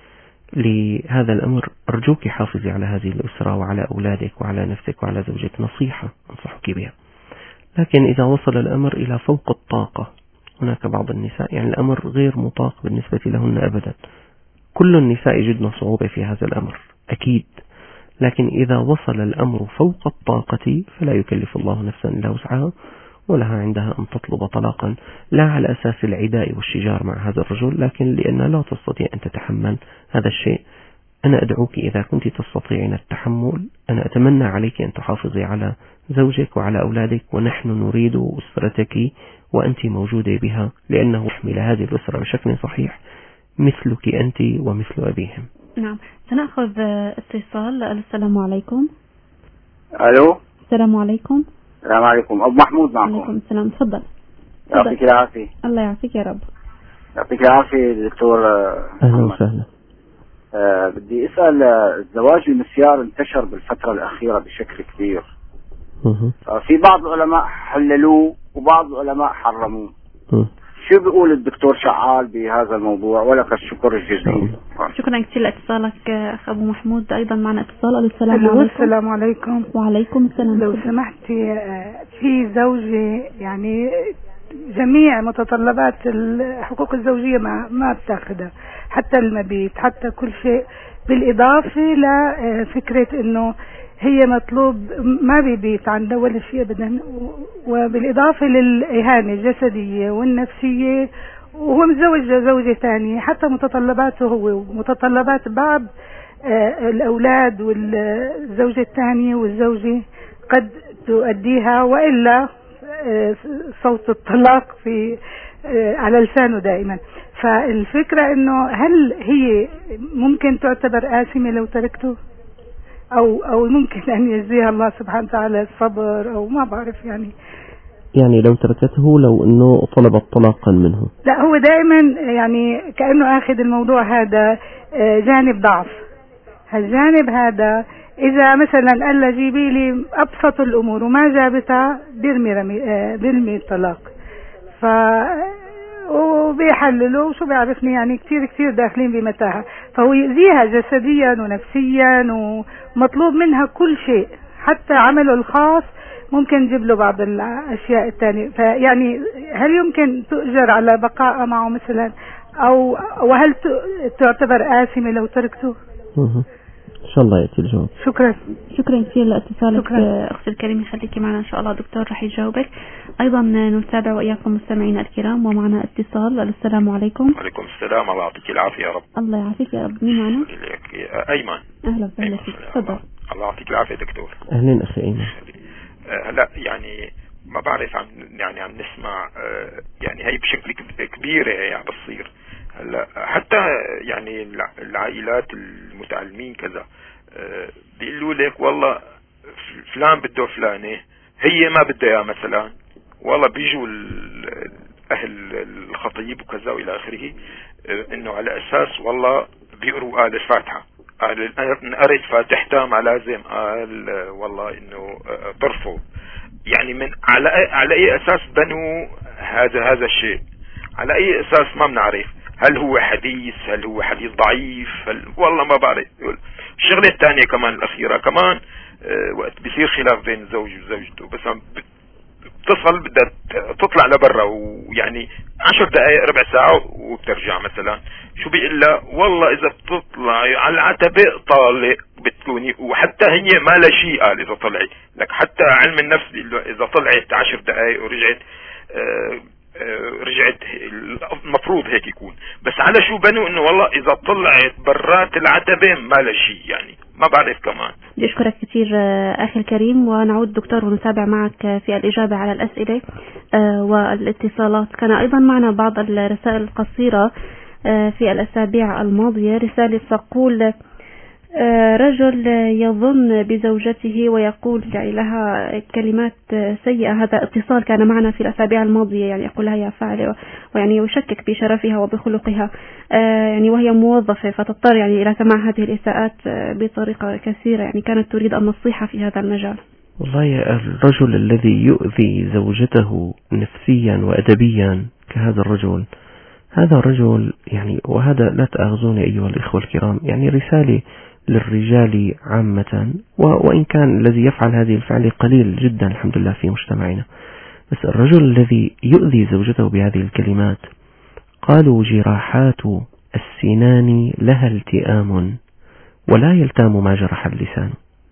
لهذا الأمر، أرجوك حافظي على هذه الأسرة وعلى أولادك وعلى نفسك وعلى زوجك، نصيحة أنصحك بها. لكن إذا وصل الأمر إلى فوق الطاقة، هناك بعض النساء يعني الأمر غير مطاق بالنسبة لهن أبدا. كل النساء يجدن صعوبة في هذا الأمر أكيد، لكن إذا وصل الأمر فوق الطاقة فلا يكلف الله نفسا إلا وسعها، ولها عندها أن تطلب طلاقا، لا على أساس العداء والشجار مع هذا الرجل، لكن لأنها لا تستطيع أن تتحمل هذا الشيء. أنا أدعوك إذا كنت تستطيعين التحمل، أنا أتمنى عليك أن تحافظي على زوجك وعلى أولادك، ونحن نريد أسرتك وأنت موجودة بها، لأنه يحمل هذه الأسرة بشكل صحيح مثلك أنت ومثل أبيهم. نعم، سنأخذ اتصال. السلام عليكم. ألو. السلام عليكم. السلام عليكم، أبو محمود معكم. عليكم السلام، تفضل. يعطيك العافية. الله يعافيك يا رب. يعطيك العافية دكتور. أهلا وسهلا. بدي أسأل، الزواج المسيار انتشر بالفترة الأخيرة بشكل كبير. في بعض العلماء حللوه وبعض العلماء حرموه. شو بيقول الدكتور شعال بهذا الموضوع؟ ولك الشكر الجزيل. شكرا كثير لاتصالك أخ أبو محمود. أيضا معنا اتصال. السلام عليكم. السلام عليكم. وعليكم السلام. لو سمحتي، في زوجة يعني جميع متطلبات الحقوق الزوجية ما بتاخدها، حتى المبيت، حتى كل شيء، بالإضافة لفكرة إنه هي مطلوب ما بيبيت عندها ولا شيء أبدا، وبالإضافة للإهانة الجسدية والنفسية، وهو متزوج زوجة ثانية. حتى متطلباته هو ومتطلبات بعض الأولاد والزوجة الثانية والزوجة قد تؤديها، وإلا صوت الطلاق في على لسانه دائما. فالفكرة إنه هل هي ممكن تعتبر آثمة لو تركته، أو ممكن أن يجزيها الله سبحانه وتعالى الصبر، أو ما بعرف يعني لو تركته، لو أنه طلبت طلاقا منه. لا، هو دائما يعني كأنه أخذ الموضوع هذا جانب ضعف. هالجانب هذا إذا مثلا قال لها جيبي لي أبسط الأمور وما جابتها بيرمي الطلاق. وبيحللوا وشو بيعرفني، يعني كتير داخلين بمتاهة. فهو يؤذيها جسديا ونفسيا ومطلوب منها كل شيء، حتى عمله الخاص ممكن يجيب له بعض الأشياء الثانية. فيعني هل يمكن تؤجر على بقاء معه مثلا، وهل تعتبر آثمة لو تركته؟ إن شاء الله يأتي الجواب. شكرا كثير لاتصالك أختي الكريمة، خليكي معنا إن شاء الله دكتور رح يجاوبك. أيضا نتابع وإياكم مستمعينا الكرام ومعنا اتصال. السلام عليكم. وعليكم السلام، الله يعطيك العافية يا رب. الله يعافيك يا رب. مين معنا؟ أيمن. أهلا وسهلا فيك، تفضل. الله يعطيك العافية دكتور. أهلا أخي أيمن. هلا يعني ما بعرف عم نسمع يعني هي بشكل كبير يعني بتصير هلا حتى يعني العائلات المتعلمين كذا بيقولوا لك والله فلان بده فلانة هي ما بدها اياه مثلا، والله بيجوا اهل الخطيب وكذا والى اخره انه على اساس والله بيقروا آل الفاتحة، قال ان قريت فاتحتها ما لازم، قال والله انه ترفض. يعني من على اي اساس بنوا هذا الشيء؟ على اي اساس ما بنعرف. هل هو حديث؟ هل هو حديث ضعيف؟ والله ما بعرف. الشغلة الثانية كمان الأخيرة كمان وقت بيصير خلاف بين الزوج وزوجته، بس بتصل بدها تطلع لبرا ويعني 10 دقائق ربع ساعة وبترجع مثلا، شو بيقول لها والله إذا بتطلع على العتبة طالق بتكوني، وحتى هي ما لا شيء قال إذا طلعت لك، حتى علم النفس إذا طلعت 10 دقائق ورجعت رجعت المفروض هيك يكون، بس على شو بنوا انه والله اذا طلعت برات العتبة ما لا شيء، يعني ما بعرف كمان. بدي اشكرك كثير اخي الكريم، ونعود دكتور ونتابع معك في الاجابة على الاسئلة والاتصالات. كان ايضا معنا بعض الرسائل القصيرة في الاسابيع الماضية. رسالة تقول رجل يظن بزوجته ويقول يعني لها كلمات سيئة. هذا اتصال كان معنا في الأسابيع الماضية، يعني يقول لها يا فاعلة، ويعني يشكك بشرفها وبخلقها، يعني وهي موظفة، فتضطر يعني إلى سماع هذه الإساءات بطريقة كثيرة. يعني كانت تريد النصيحة في هذا المجال. والله الرجل الذي يؤذي زوجته نفسيا وأدبيا كهذا الرجل، هذا الرجل يعني، وهذا لا تأخذوني أيها الإخوة الكرام، يعني رسالة للرجال عامة، وإن كان الذي يفعل هذه الفعل قليل جدا الحمد لله في مجتمعنا، بس الرجل الذي يؤذي زوجته بهذه الكلمات، قالوا جراحات السنان لها التئام ولا يلتام ما جرح اللسان.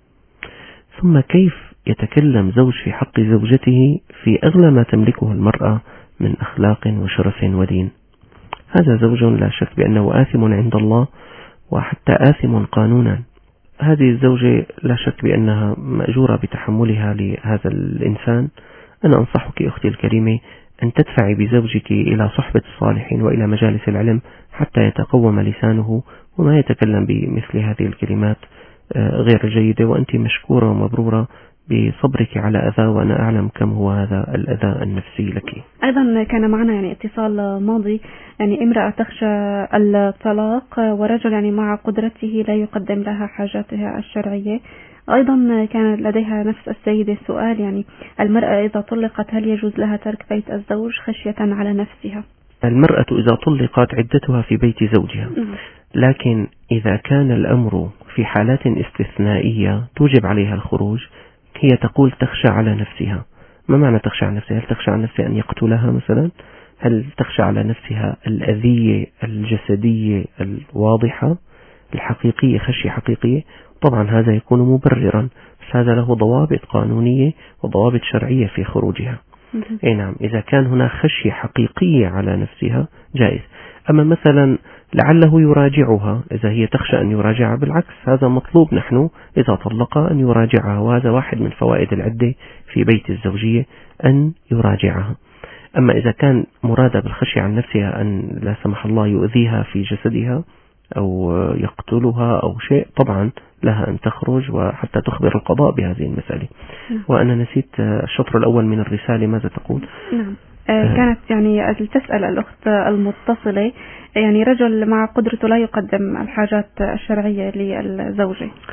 ثم كيف يتكلم زوج في حق زوجته في أغلى ما تملكه المرأة من أخلاق وشرف ودين؟ هذا زوج لا شك بأنه آثم عند الله وحتى آثم قانونا. هذه الزوجة لا شك بأنها مأجورة بتحملها لهذا الإنسان. أنا أنصحك أختي الكريمة أن تدفعي بزوجك إلى صحبة الصالحين وإلى مجالس العلم حتى يتقوم لسانه وما يتكلم بمثل هذه الكلمات غير جيدة، وأنت مشكورة ومبرورة بصبرك على أذى، وأنا أعلم كم هو هذا الأذى النفسي لك. أيضا كان معنا يعني اتصال ماضي، يعني امرأة تخشى الطلاق ورجل يعني مع قدرته لا يقدم لها حاجاتها الشرعية. أيضا كان لديها نفس السيدة السؤال، يعني المرأة إذا طلقت هل يجوز لها ترك بيت الزوج خشية على نفسها؟ المرأة إذا طلقت عدتها في بيت زوجها، لكن إذا كان الأمر في حالات استثنائية توجب عليها الخروج، هي تقول تخشى على نفسها. ما معنى تخشى على نفسها؟ هل تخشى على نفسها أن يقتلها مثلا؟ هل تخشى على نفسها الأذية الجسدية الواضحة الحقيقية، خشية حقيقية؟ طبعا هذا يكون مبررا، بس هذا له ضوابط قانونية وضوابط شرعية في خروجها. أي نعم، إذا كان هناك خشية حقيقية على نفسها جائز. أما مثلا لعله يراجعها، إذا هي تخشى أن يراجعها بالعكس هذا مطلوب نحن إذا طلق أن يراجعها، وهذا واحد من فوائد العدة في بيت الزوجية أن يراجعها. أما إذا كان مرادة بالخشية عن نفسها أن لا سمح الله يؤذيها في جسدها أو يقتلها أو شيء، طبعا لها أن تخرج وحتى تخبر القضاء بهذه المسألة. وأنا نسيت الشطر الأول من الرسالة، ماذا تقول؟ نعم. كانت يعني تسأل الأخت المتصلة، يعني رجل مع قدرته لا يقدم الحاجات الشرعية للزوجة.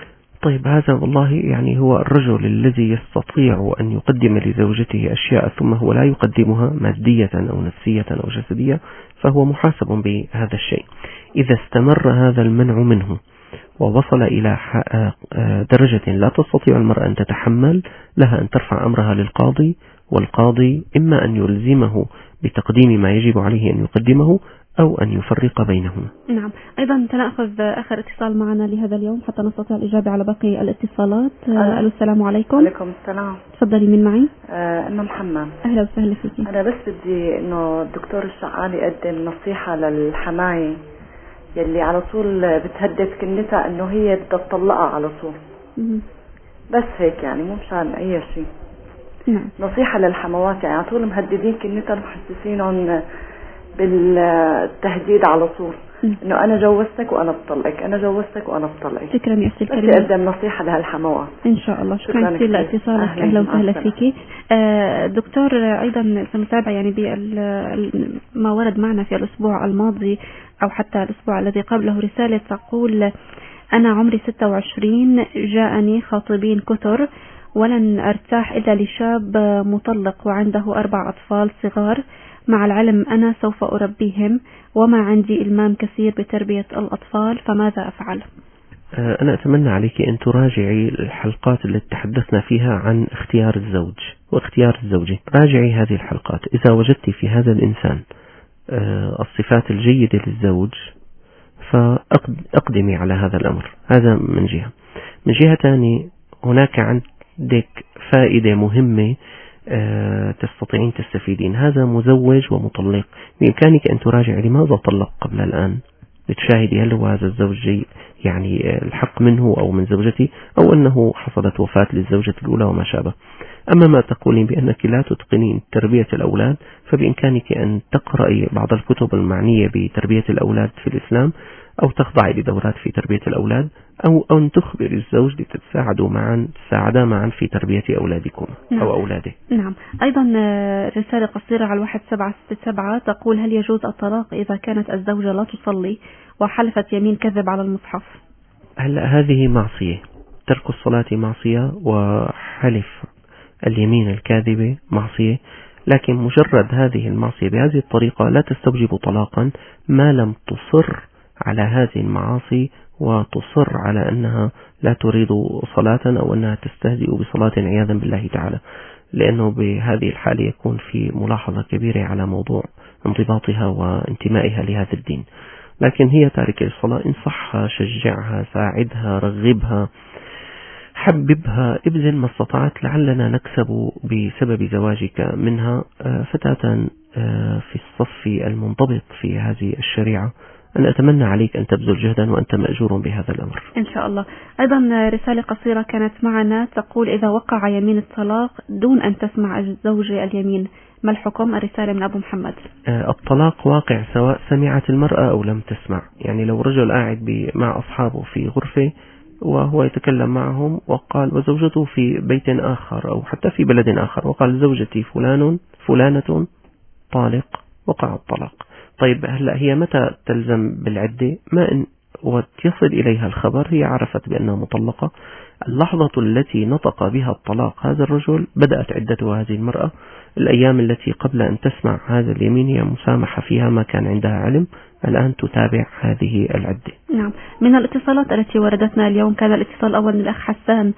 طيب هذا والله يعني هو الرجل الذي يستطيع أن يقدم لزوجته أشياء ثم هو لا يقدمها مادية أو نفسية أو جسدية، فهو محاسب بهذا الشيء. إذا استمر هذا المنع منه ووصل إلى درجة لا تستطيع المرأة أن تتحمل، لها أن ترفع أمرها للقاضي، والقاضي إما أن يلزمه بتقديم ما يجب عليه أن يقدمه أو أن يفرق بينهم. نعم. أيضا سنأخذ آخر اتصال معنا لهذا اليوم حتى نستطيع الإجابة على باقي الاتصالات. ألو السلام عليكم. عليكم السلام. تفضلي، من معي؟ أم محمد. أهلا وسهلا فيكي. أنا بس بدي إنه الدكتور الشعال يقدم نصيحة للحماية يلي على طول بتهدد كنتها إنه هي بدها تطلقها على طول. بس هيك يعني مو مشان أي شيء. نعم. نصيحة للحموات يعني على طول مهددين كنتها، محسسينهم بالتهديد على طول انه انا جوزتك وانا بطلقك، انا جوزتك وانا بطلقك. شكرا يا اختي الكريمه. بدي اقدم نصيحه لهالحموات ان شاء الله. شكرا كثير لاتصالك. اهلا وسهلا فيكي. دكتور، ايضا سنتابع يعني ما ورد معنا في الاسبوع الماضي او حتى الاسبوع الذي قبله رساله تقول: انا عمري 26، جاءني خاطبين كثر ولن ارتاح الا لشاب مطلق وعنده 4 أطفال صغار، مع العلم أنا سوف أربيهم وما عندي إلمام كثير بتربية الأطفال، فماذا أفعل؟ أنا أتمنى عليك أن تراجعي الحلقات التي تحدثنا فيها عن اختيار الزوج واختيار الزوجة. راجعي هذه الحلقات. إذا وجدت في هذا الإنسان الصفات الجيدة للزوج فأقدمي على هذا الأمر. هذا من جهة. من جهة ثانية، هناك عندك فائدة مهمة تستطيعين تستفيدين. هذا مزوج ومطلق، بإمكانك أن تراجع لماذا طلق قبل الآن، لتشاهدي هل هو هذا الزوج يعني الحق منه أو من زوجتي، أو أنه حصلت وفاة للزوجة الأولى وما شابه. أما ما تقولين بأنك لا تتقنين تربية الأولاد، فبإمكانك أن تقرأي بعض الكتب المعنية بتربية الأولاد في الإسلام، أو تخضعي لدورات في تربية الأولاد، أو أن تخبر الزوج تساعدا معا في تربية أولادكم. نعم. أو أولاده. نعم. أيضا رسالة قصيرة على 1767 تقول: هل يجوز الطلاق إذا كانت الزوجة لا تصلي وحلفت يمين كذب على المصحف؟ هلا هذه معصية، ترك الصلاة معصية، وحلف اليمين الكاذبة معصية، لكن مجرد هذه المعصية بهذه الطريقة لا تستوجب طلاقا ما لم تصر على هذه المعاصي وتصر على أنها لا تريد صلاة أو أنها تستهزئ بصلاة عياذا بالله تعالى، لأنه بهذه الحالة يكون في ملاحظة كبيرة على موضوع انضباطها وانتمائها لهذا الدين. لكن هي تاركة الصلاة، انصحها، شجعها، ساعدها، رغبها، حببها، ابذل ما استطعت، لعلنا نكسب بسبب زواجك منها فتاة في الصف المنضبط في هذه الشريعة. أنا أتمنى عليك أن تبذل جهدا وأنت مأجور بهذا الأمر إن شاء الله. أيضا رسالة قصيرة كانت معنا تقول: إذا وقع يمين الطلاق دون أن تسمع الزوجة اليمين، ما الحكم؟ الرسالة من أبو محمد. الطلاق واقع سواء سمعت المرأة أو لم تسمع. يعني لو رجل قاعد مع أصحابه في غرفة وهو يتكلم معهم وقال وزوجته في بيت آخر أو حتى في بلد آخر، وقال زوجتي فلانة طالق، وقع الطلاق. طيب هلأ هي متى تلزم بالعدة؟ ما إن وتصل إليها الخبر هي عرفت بأنها مطلقة، اللحظة التي نطق بها الطلاق هذا الرجل بدأت عدتها هذه المرأة. الأيام التي قبل أن تسمع هذا اليمين هي مسامحة فيها ما كان عندها علم، الآن تتابع هذه العدة. نعم. من الاتصالات التي وردتنا اليوم كان الاتصال الأول من الأخ حسان.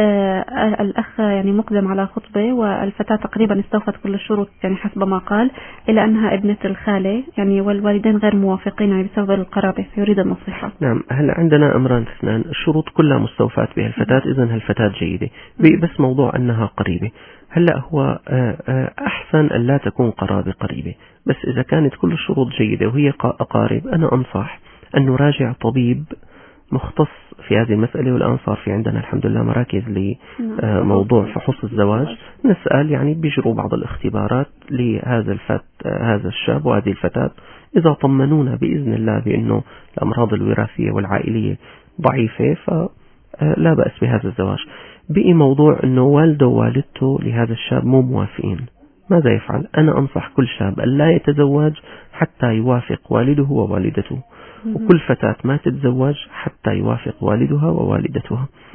الأخ يعني مقدم على خطبة، والفتاة تقريبا استوفت كل الشروط يعني حسب ما قال، إلا أنها ابنة الخالة يعني، والوالدين غير موافقين يعني بسبب القرابة، فيريد النصيحة. نعم. هلا عندنا أمران اثنان، الشروط كلها مستوفات بها الفتاة، إذن هالفتاة جيدة، بس موضوع أنها قريبة. هلا هو أحسن أن لا تكون قرابة قريبة، بس إذا كانت كل الشروط جيدة وهي أقارب، أنا أنصح أن نراجع طبيب مختص في هذه المسألة. والآن صار في عندنا الحمد لله مراكز لموضوع فحوص الزواج، نسأل يعني بيجروا بعض الاختبارات لهذا هذا الشاب وهذه الفتاة، إذا طمنونا بإذن الله بأنه الأمراض الوراثية والعائلية ضعيفة فلا بأس بهذا الزواج. بقي موضوع أنه والده ووالدته لهذا الشاب مو موافقين، ماذا يفعل؟ أنا أنصح كل شاب أن لا يتزوج حتى يوافق والده ووالدته، وكل فتاة ما تتزوج حتى يوافق والدها ووالدتها.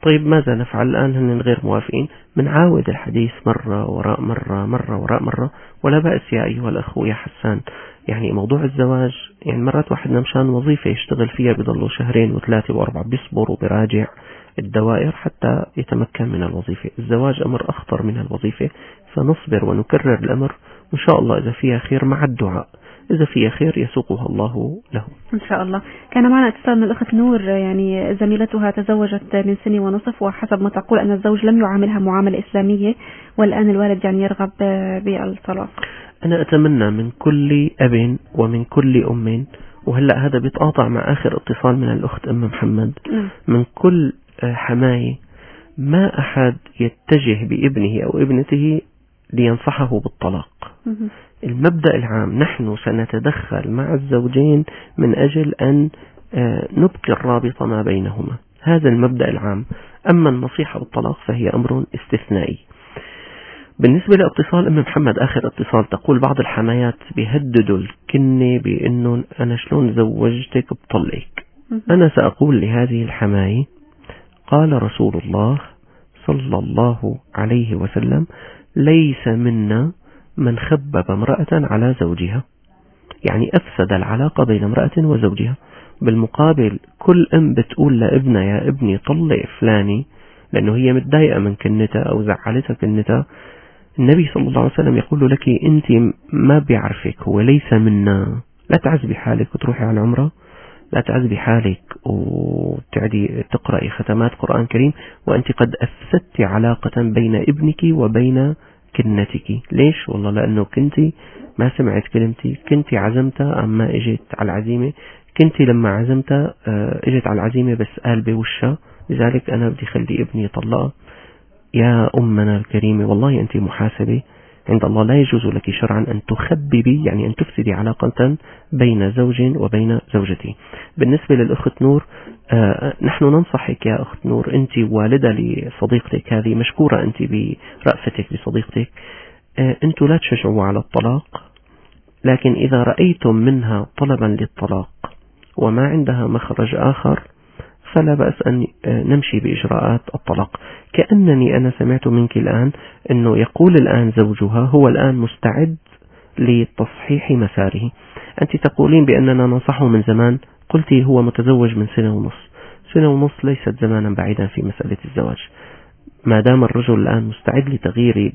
طيب ماذا نفعل الآن؟ هن غير موافقين، بنعاود الحديث مرة وراء مرة مرة وراء مرة، ولا بأس يا أيها الأخ يا حسان. يعني موضوع الزواج، يعني مرات واحدنا مشان وظيفة يشتغل فيها بيضلوا 2 و3 و4 بيصبر وبراجع الدوائر حتى يتمكن من الوظيفة. الزواج أمر أخطر من الوظيفة، فنصبر ونكرر الأمر، وإن شاء الله إذا فيها خير مع الدعاء، إذا فيها خير يسوقها الله له إن شاء الله. كان معنا اتصال من الأخت نور، يعني زميلتها تزوجت من 1.5 سنة، وحسب ما تقول أن الزوج لم يعاملها معاملة إسلامية، والآن الوالد يعني يرغب بالطلاق. أنا أتمنى من كل أب ومن كل أم، وهلأ هذا بيتقاطع مع آخر اتصال من الأخت أم محمد، من كل حماية، ما أحد يتجه بابنه أو ابنته لينصحه بالطلاق. المبدأ العام، نحن سنتدخل مع الزوجين من أجل أن نبقي الرابطة ما بينهما، هذا المبدأ العام. أما النصيحة بالطلاق فهي أمر استثنائي. بالنسبة لاتصال أم محمد، آخر اتصال، تقول بعض الحمايات بيهددوا الكنة بأنه أنا شلون زوجتك بطلقك. أنا سأقول لهذه الحماية: قال رسول الله صلى الله عليه وسلم: ليس منا من خبب امرأة على زوجها، يعني أفسد العلاقة بين امرأة وزوجها. بالمقابل كل أم بتقول لابنها: يا ابني طلق فلاني، لأنه هي متضايقة من كنتها أو زعلتها كنتها، النبي صلى الله عليه وسلم يقول لك: أنت ما بيعرفك، هو ليس منا. لا تعذبي حالك وتروحي على العمرة، لا تعذبي حالك وتعدي تقرأي ختمات قرآن كريم وأنت قد أفسدت علاقة بين ابنك وبين كنتك. ليش؟ والله لأنه كنتي ما سمعت كلمتي، كنتي عزمتها أما اجت على العزيمة، كنتي لما عزمتها اجت على العزيمة بس قال بوشها، لذلك أنا بدي خلي ابني يطلقها. يا أمنا الكريمة، والله أنت محاسبة عند الله، لا يجوز لك شرعا أن تخببي، يعني أن تفسدي علاقة بين زوج وبين زوجته. بالنسبة للأخت نور، نحن ننصحك يا أخت نور، أنت والدة لصديقتك هذه، مشكورة أنت برأفتك بصديقتك، أنتم لا تشجعوا على الطلاق، لكن إذا رأيتم منها طلبا للطلاق وما عندها مخرج آخر فلا بأس أن نمشي بإجراءات الطلاق. كأنني أنا سمعت منك الآن أنه يقول الآن زوجها هو الآن مستعد لتصحيح مساره. أنت تقولين بأننا ننصحه من زمان، قلت هو متزوج من 1.5 سنة، 1.5 سنة ليست زمانا بعيدا في مسألة الزواج. ما دام الرجل الآن مستعد لتغيير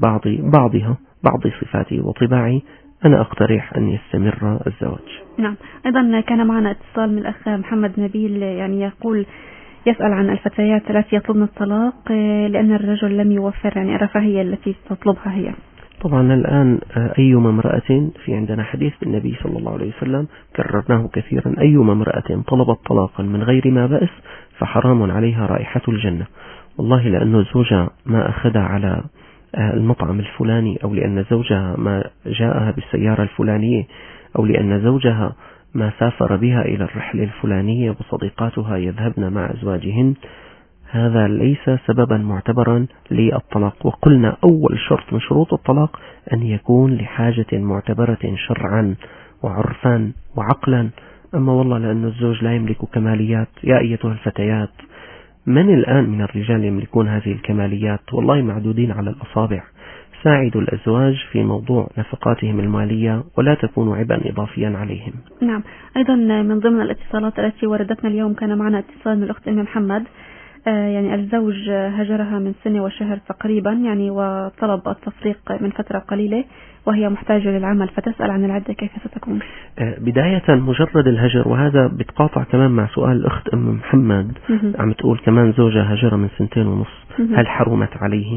بعض صفاته وطباعه، أنا أقترح أن يستمر الزواج. نعم. أيضا كان معنا اتصال من الأخ محمد نبيل، يعني يقول يسأل عن الفتيات التي يطلبن الطلاق لأن الرجل لم يوفر يعني الرفاهية التي تطلبها هي. طبعا الآن أيما امرأة، في عندنا حديث بالنبي صلى الله عليه وسلم كررناه كثيرا: أيما امرأة طلبت طلاقا من غير ما بأس فحرام عليها رائحة الجنة. والله لأنه زوجها ما أخذها على المطعم الفلاني، أو لأن زوجها ما جاءها بالسيارة الفلانية، أو لأن زوجها ما سافر بها إلى الرحلة الفلانية وصديقاتها يذهبن مع أزواجهن، هذا ليس سببا معتبرا للطلاق. وقلنا أول شرط من شروط الطلاق أن يكون لحاجة معتبرة شرعا وعرفا وعقلا. أما والله لأن الزوج لا يملك كماليات، يا أيتها الفتيات، من الآن من الرجال يملكون هذه الكماليات؟ والله معدودين على الأصابع. ساعدوا الأزواج في موضوع نفقاتهم المالية ولا تكونوا عبئا إضافيا عليهم. نعم. أيضا من ضمن الاتصالات التي وردتنا اليوم كان معنا اتصال من الأخت أم محمد، يعني الزوج هجرها من 1 سنة وشهر تقريبا، يعني وطلب التفريق من فترة قليلة وهي محتاجة للعمل، فتسأل عن العدة كيف ستكون. بداية مجرد الهجر، وهذا بتقاطع كمان مع سؤال الأخت أم محمد، عم تقول كمان زوجها هجر من 2.5 سنة، هل حرمت عليه؟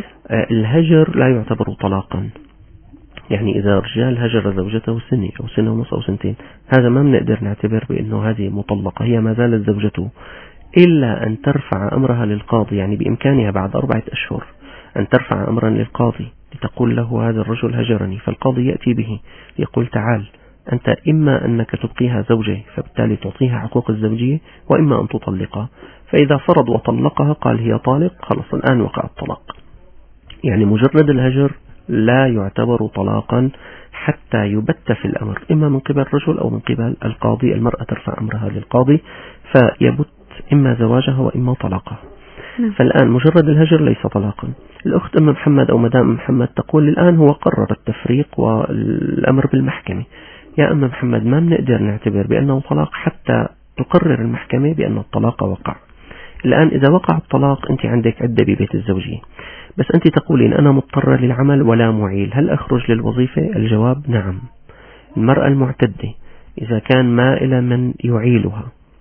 الهجر لا يعتبر طلاقا، يعني إذا رجال هجر زوجته 1 سنة أو 1.5 سنة أو 2 هذا ما بنقدر نعتبر بأنه هذه مطلقة، هي ما زالت زوجته، إلا أن ترفع أمرها للقاضي. يعني بإمكانها بعد 4 أشهر أن ترفع أمرا للقاضي لتقول له هذا الرجل هجرني، فالقاضي يأتي به يقول: تعال أنت إما أنك تبقيها زوجة فبالتالي تعطيها حقوق الزوجية، وإما أن تطلقها. فإذا فرض وطلقها قال هي طالق، خلص الآن وقع الطلاق. يعني مجرد الهجر لا يعتبر طلاقا حتى يبت في الأمر، إما من قبل الرجل أو من قبل القاضي. المرأة ترفع أمرها للقاضي فيبت إما زواجها وإما طلاقها. فالآن مجرد الهجر ليس طلاقا. الأخت أم محمد أو مدام محمد تقول الآن هو قرر التفريق والأمر بالمحكمة. يا أم محمد ما بنقدر نعتبر بأنه طلاق حتى تقرر المحكمة بأن الطلاق وقع. الآن إذا وقع الطلاق أنت عندك عدة ببيت الزوجية، بس أنت تقولين أنا مضطرة للعمل ولا معيل، هل أخرج للوظيفة؟ الجواب نعم. المرأة المعتدة إذا كان مائلة من يعيلها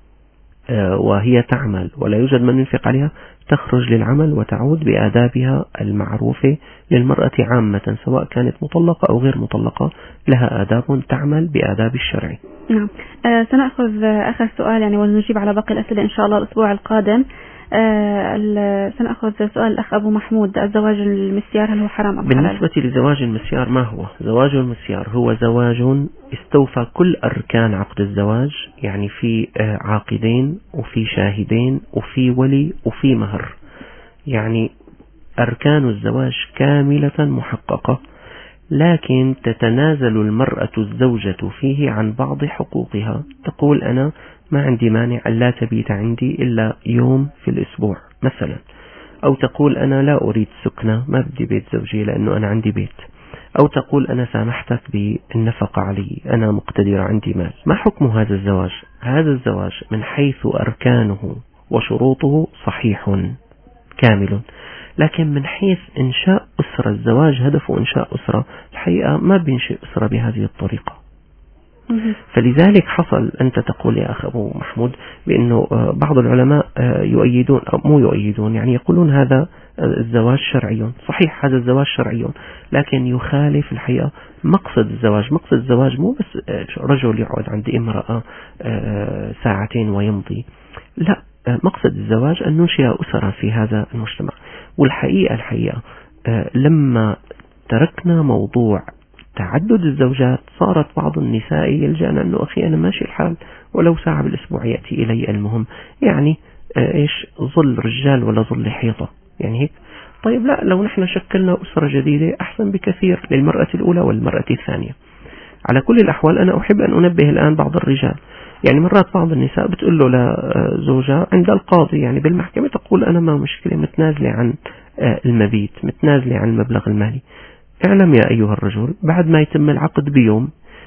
وهي تعمل ولا يوجد من ينفق عليها تخرج للعمل وتعود بآدابها المعروفة للمرأة عامة، سواء كانت مطلقة أو غير مطلقة لها آداب تعمل بآداب الشرع. نعم. سنأخذ آخر سؤال يعني ونجيب على باقي الأسئلة إن شاء الله الأسبوع القادم. سنأخذ سؤال الأخ أبو محمود، الزواج المسيار هل هو حرام أم حلال؟ بالنسبة لزواج المسيار ما هو؟ زواج المسيار هو زواج استوفى كل أركان عقد الزواج، يعني في عاقدين وفي شاهدين وفي ولي وفي مهر، يعني أركان الزواج كاملة محققة، لكن تتنازل المرأة الزوجة فيه عن بعض حقوقها. تقول أنا ما عندي مانع ألا تبيت عندي إلا يوم في الأسبوع مثلا، أو تقول أنا لا أريد سكنة، ما بدي بيت زوجي لأنه أنا عندي بيت، أو تقول أنا سامحتك بالنفقة علي، أنا مقتدرة عندي مال. ما حكم هذا الزواج؟ هذا الزواج من حيث أركانه وشروطه صحيح كامل، لكن من حيث إنشاء أسرة، الزواج هدفه إنشاء أسرة، الحقيقة ما بينشئ أسرة بهذه الطريقة. فلذلك حصل أنت تقول يا أخ أبو محمود بأنه بعض العلماء يؤيدون أو مو يؤيدون، يعني يقولون هذا الزواج شرعي. صحيح هذا الزواج شرعي، لكن يخالف الحقيقة مقصد الزواج. مقصد الزواج مو بس رجل يقعد عند امرأة ساعتين ويمضي، لا، مقصد الزواج أن ننشئ أسرة في هذا المجتمع. والحقيقة لما تركنا موضوع تعدد الزوجات صارت بعض النساء يلجأن أنه أخي أنا ماشي الحال ولو ساعة بالأسبوع يأتي إلي، المهم يعني إيش ظل رجال ولا ظل حيطة، يعني هيك. طيب لا، لو نحن شكلنا أسرة جديدة أحسن بكثير للمرأة الأولى والمرأة الثانية. على كل الأحوال أنا أحب أن أنبه الآن بعض الرجال، يعني مرات بعض النساء بتقول له لزوجها عند القاضي يعني بالمحكمة تقول أنا ما مشكلة، متنازلة عن المبيت، متنازلة عن المبلغ المالي. اعلم يا أيها الرجل بعد ما يتم العقد بيوم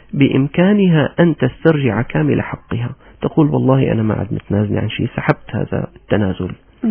بإمكانها أن تسترجع كامل حقها، تقول والله أنا ما عاد متنازلة عن شيء، سحبت هذا التنازل.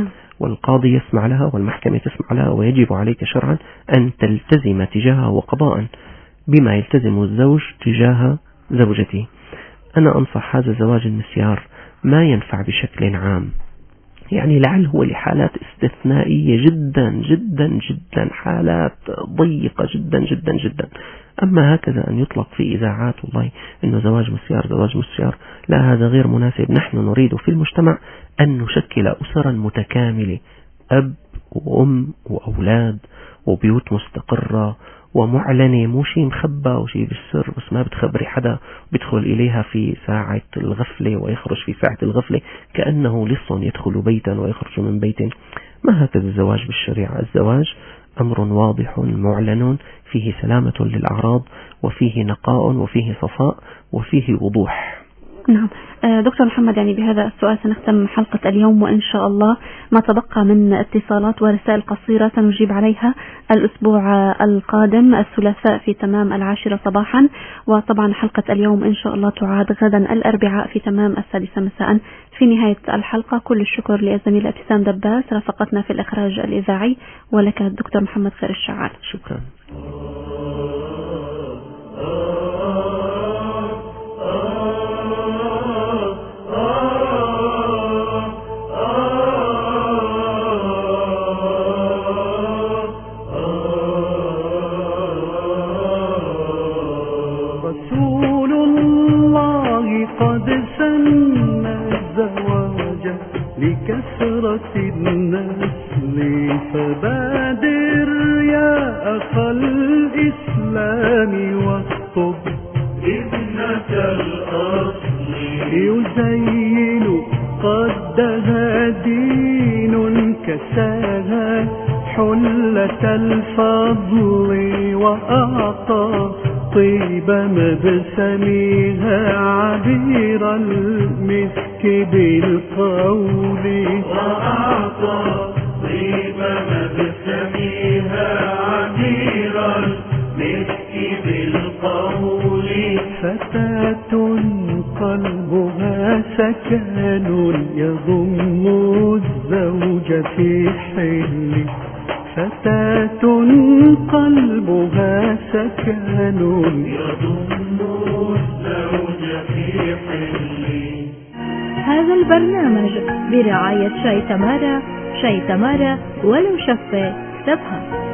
والقاضي يسمع لها والمحكمة تسمع لها، ويجب عليك شرعا أن تلتزم تجاهها وقضاء بما يلتزم الزوج تجاه زوجته. أنا أنصح هذا زواج المسيار ما ينفع بشكل عام، يعني لعل هو لحالات استثنائية جدا جدا جدا، حالات ضيقة جدا جدا جدا. أما هكذا أن يطلق في إذاعات والله إنه زواج مسيار زواج مسيار، لا، هذا غير مناسب. نحن نريد في المجتمع أن نشكل أسرا متكاملة، أب وأم وأولاد وبيوت مستقرة ومعلنة، مو شيء مخبى وشيء بالسر بس ما بتخبري حدا، بيدخل إليها في ساعة الغفلة ويخرج في ساعة الغفلة كأنه لص يدخل بيتا ويخرج من بيت. ما هكذا الزواج بالشريعة. الزواج أمر واضح معلن فيه سلامة للأعراض وفيه نقاء وفيه صفاء وفيه وضوح. نعم دكتور محمد، يعني بهذا السؤال سنختم حلقة اليوم، وإن شاء الله ما تبقى من اتصالات ورسائل قصيرة سنجيب عليها الأسبوع القادم الثلاثاء في تمام 10 صباحا، وطبعا حلقة اليوم إن شاء الله تعاد غدا الأربعاء في تمام 6 مساء. في نهاية الحلقة كل الشكر للزميلة ابتسام دباس رافقتنا في الإخراج الإذاعي، ولك الدكتور محمد خير الشعال. شكرا. لكثرة النسل فبادر يا أخ الإسلام واخطب ابنة الأصل يزين قدها دين كساها حلة الفضل وأعطى طيب مبسمها عبير المسك بالقول وأعطى فتاة قلبها سكن يضم الزوج في حل فتاة قلبها سكن يضم الزوج في حل. هذا البرنامج برعاية شاي تمارا، شاي تمارا ولو شفة تفهم.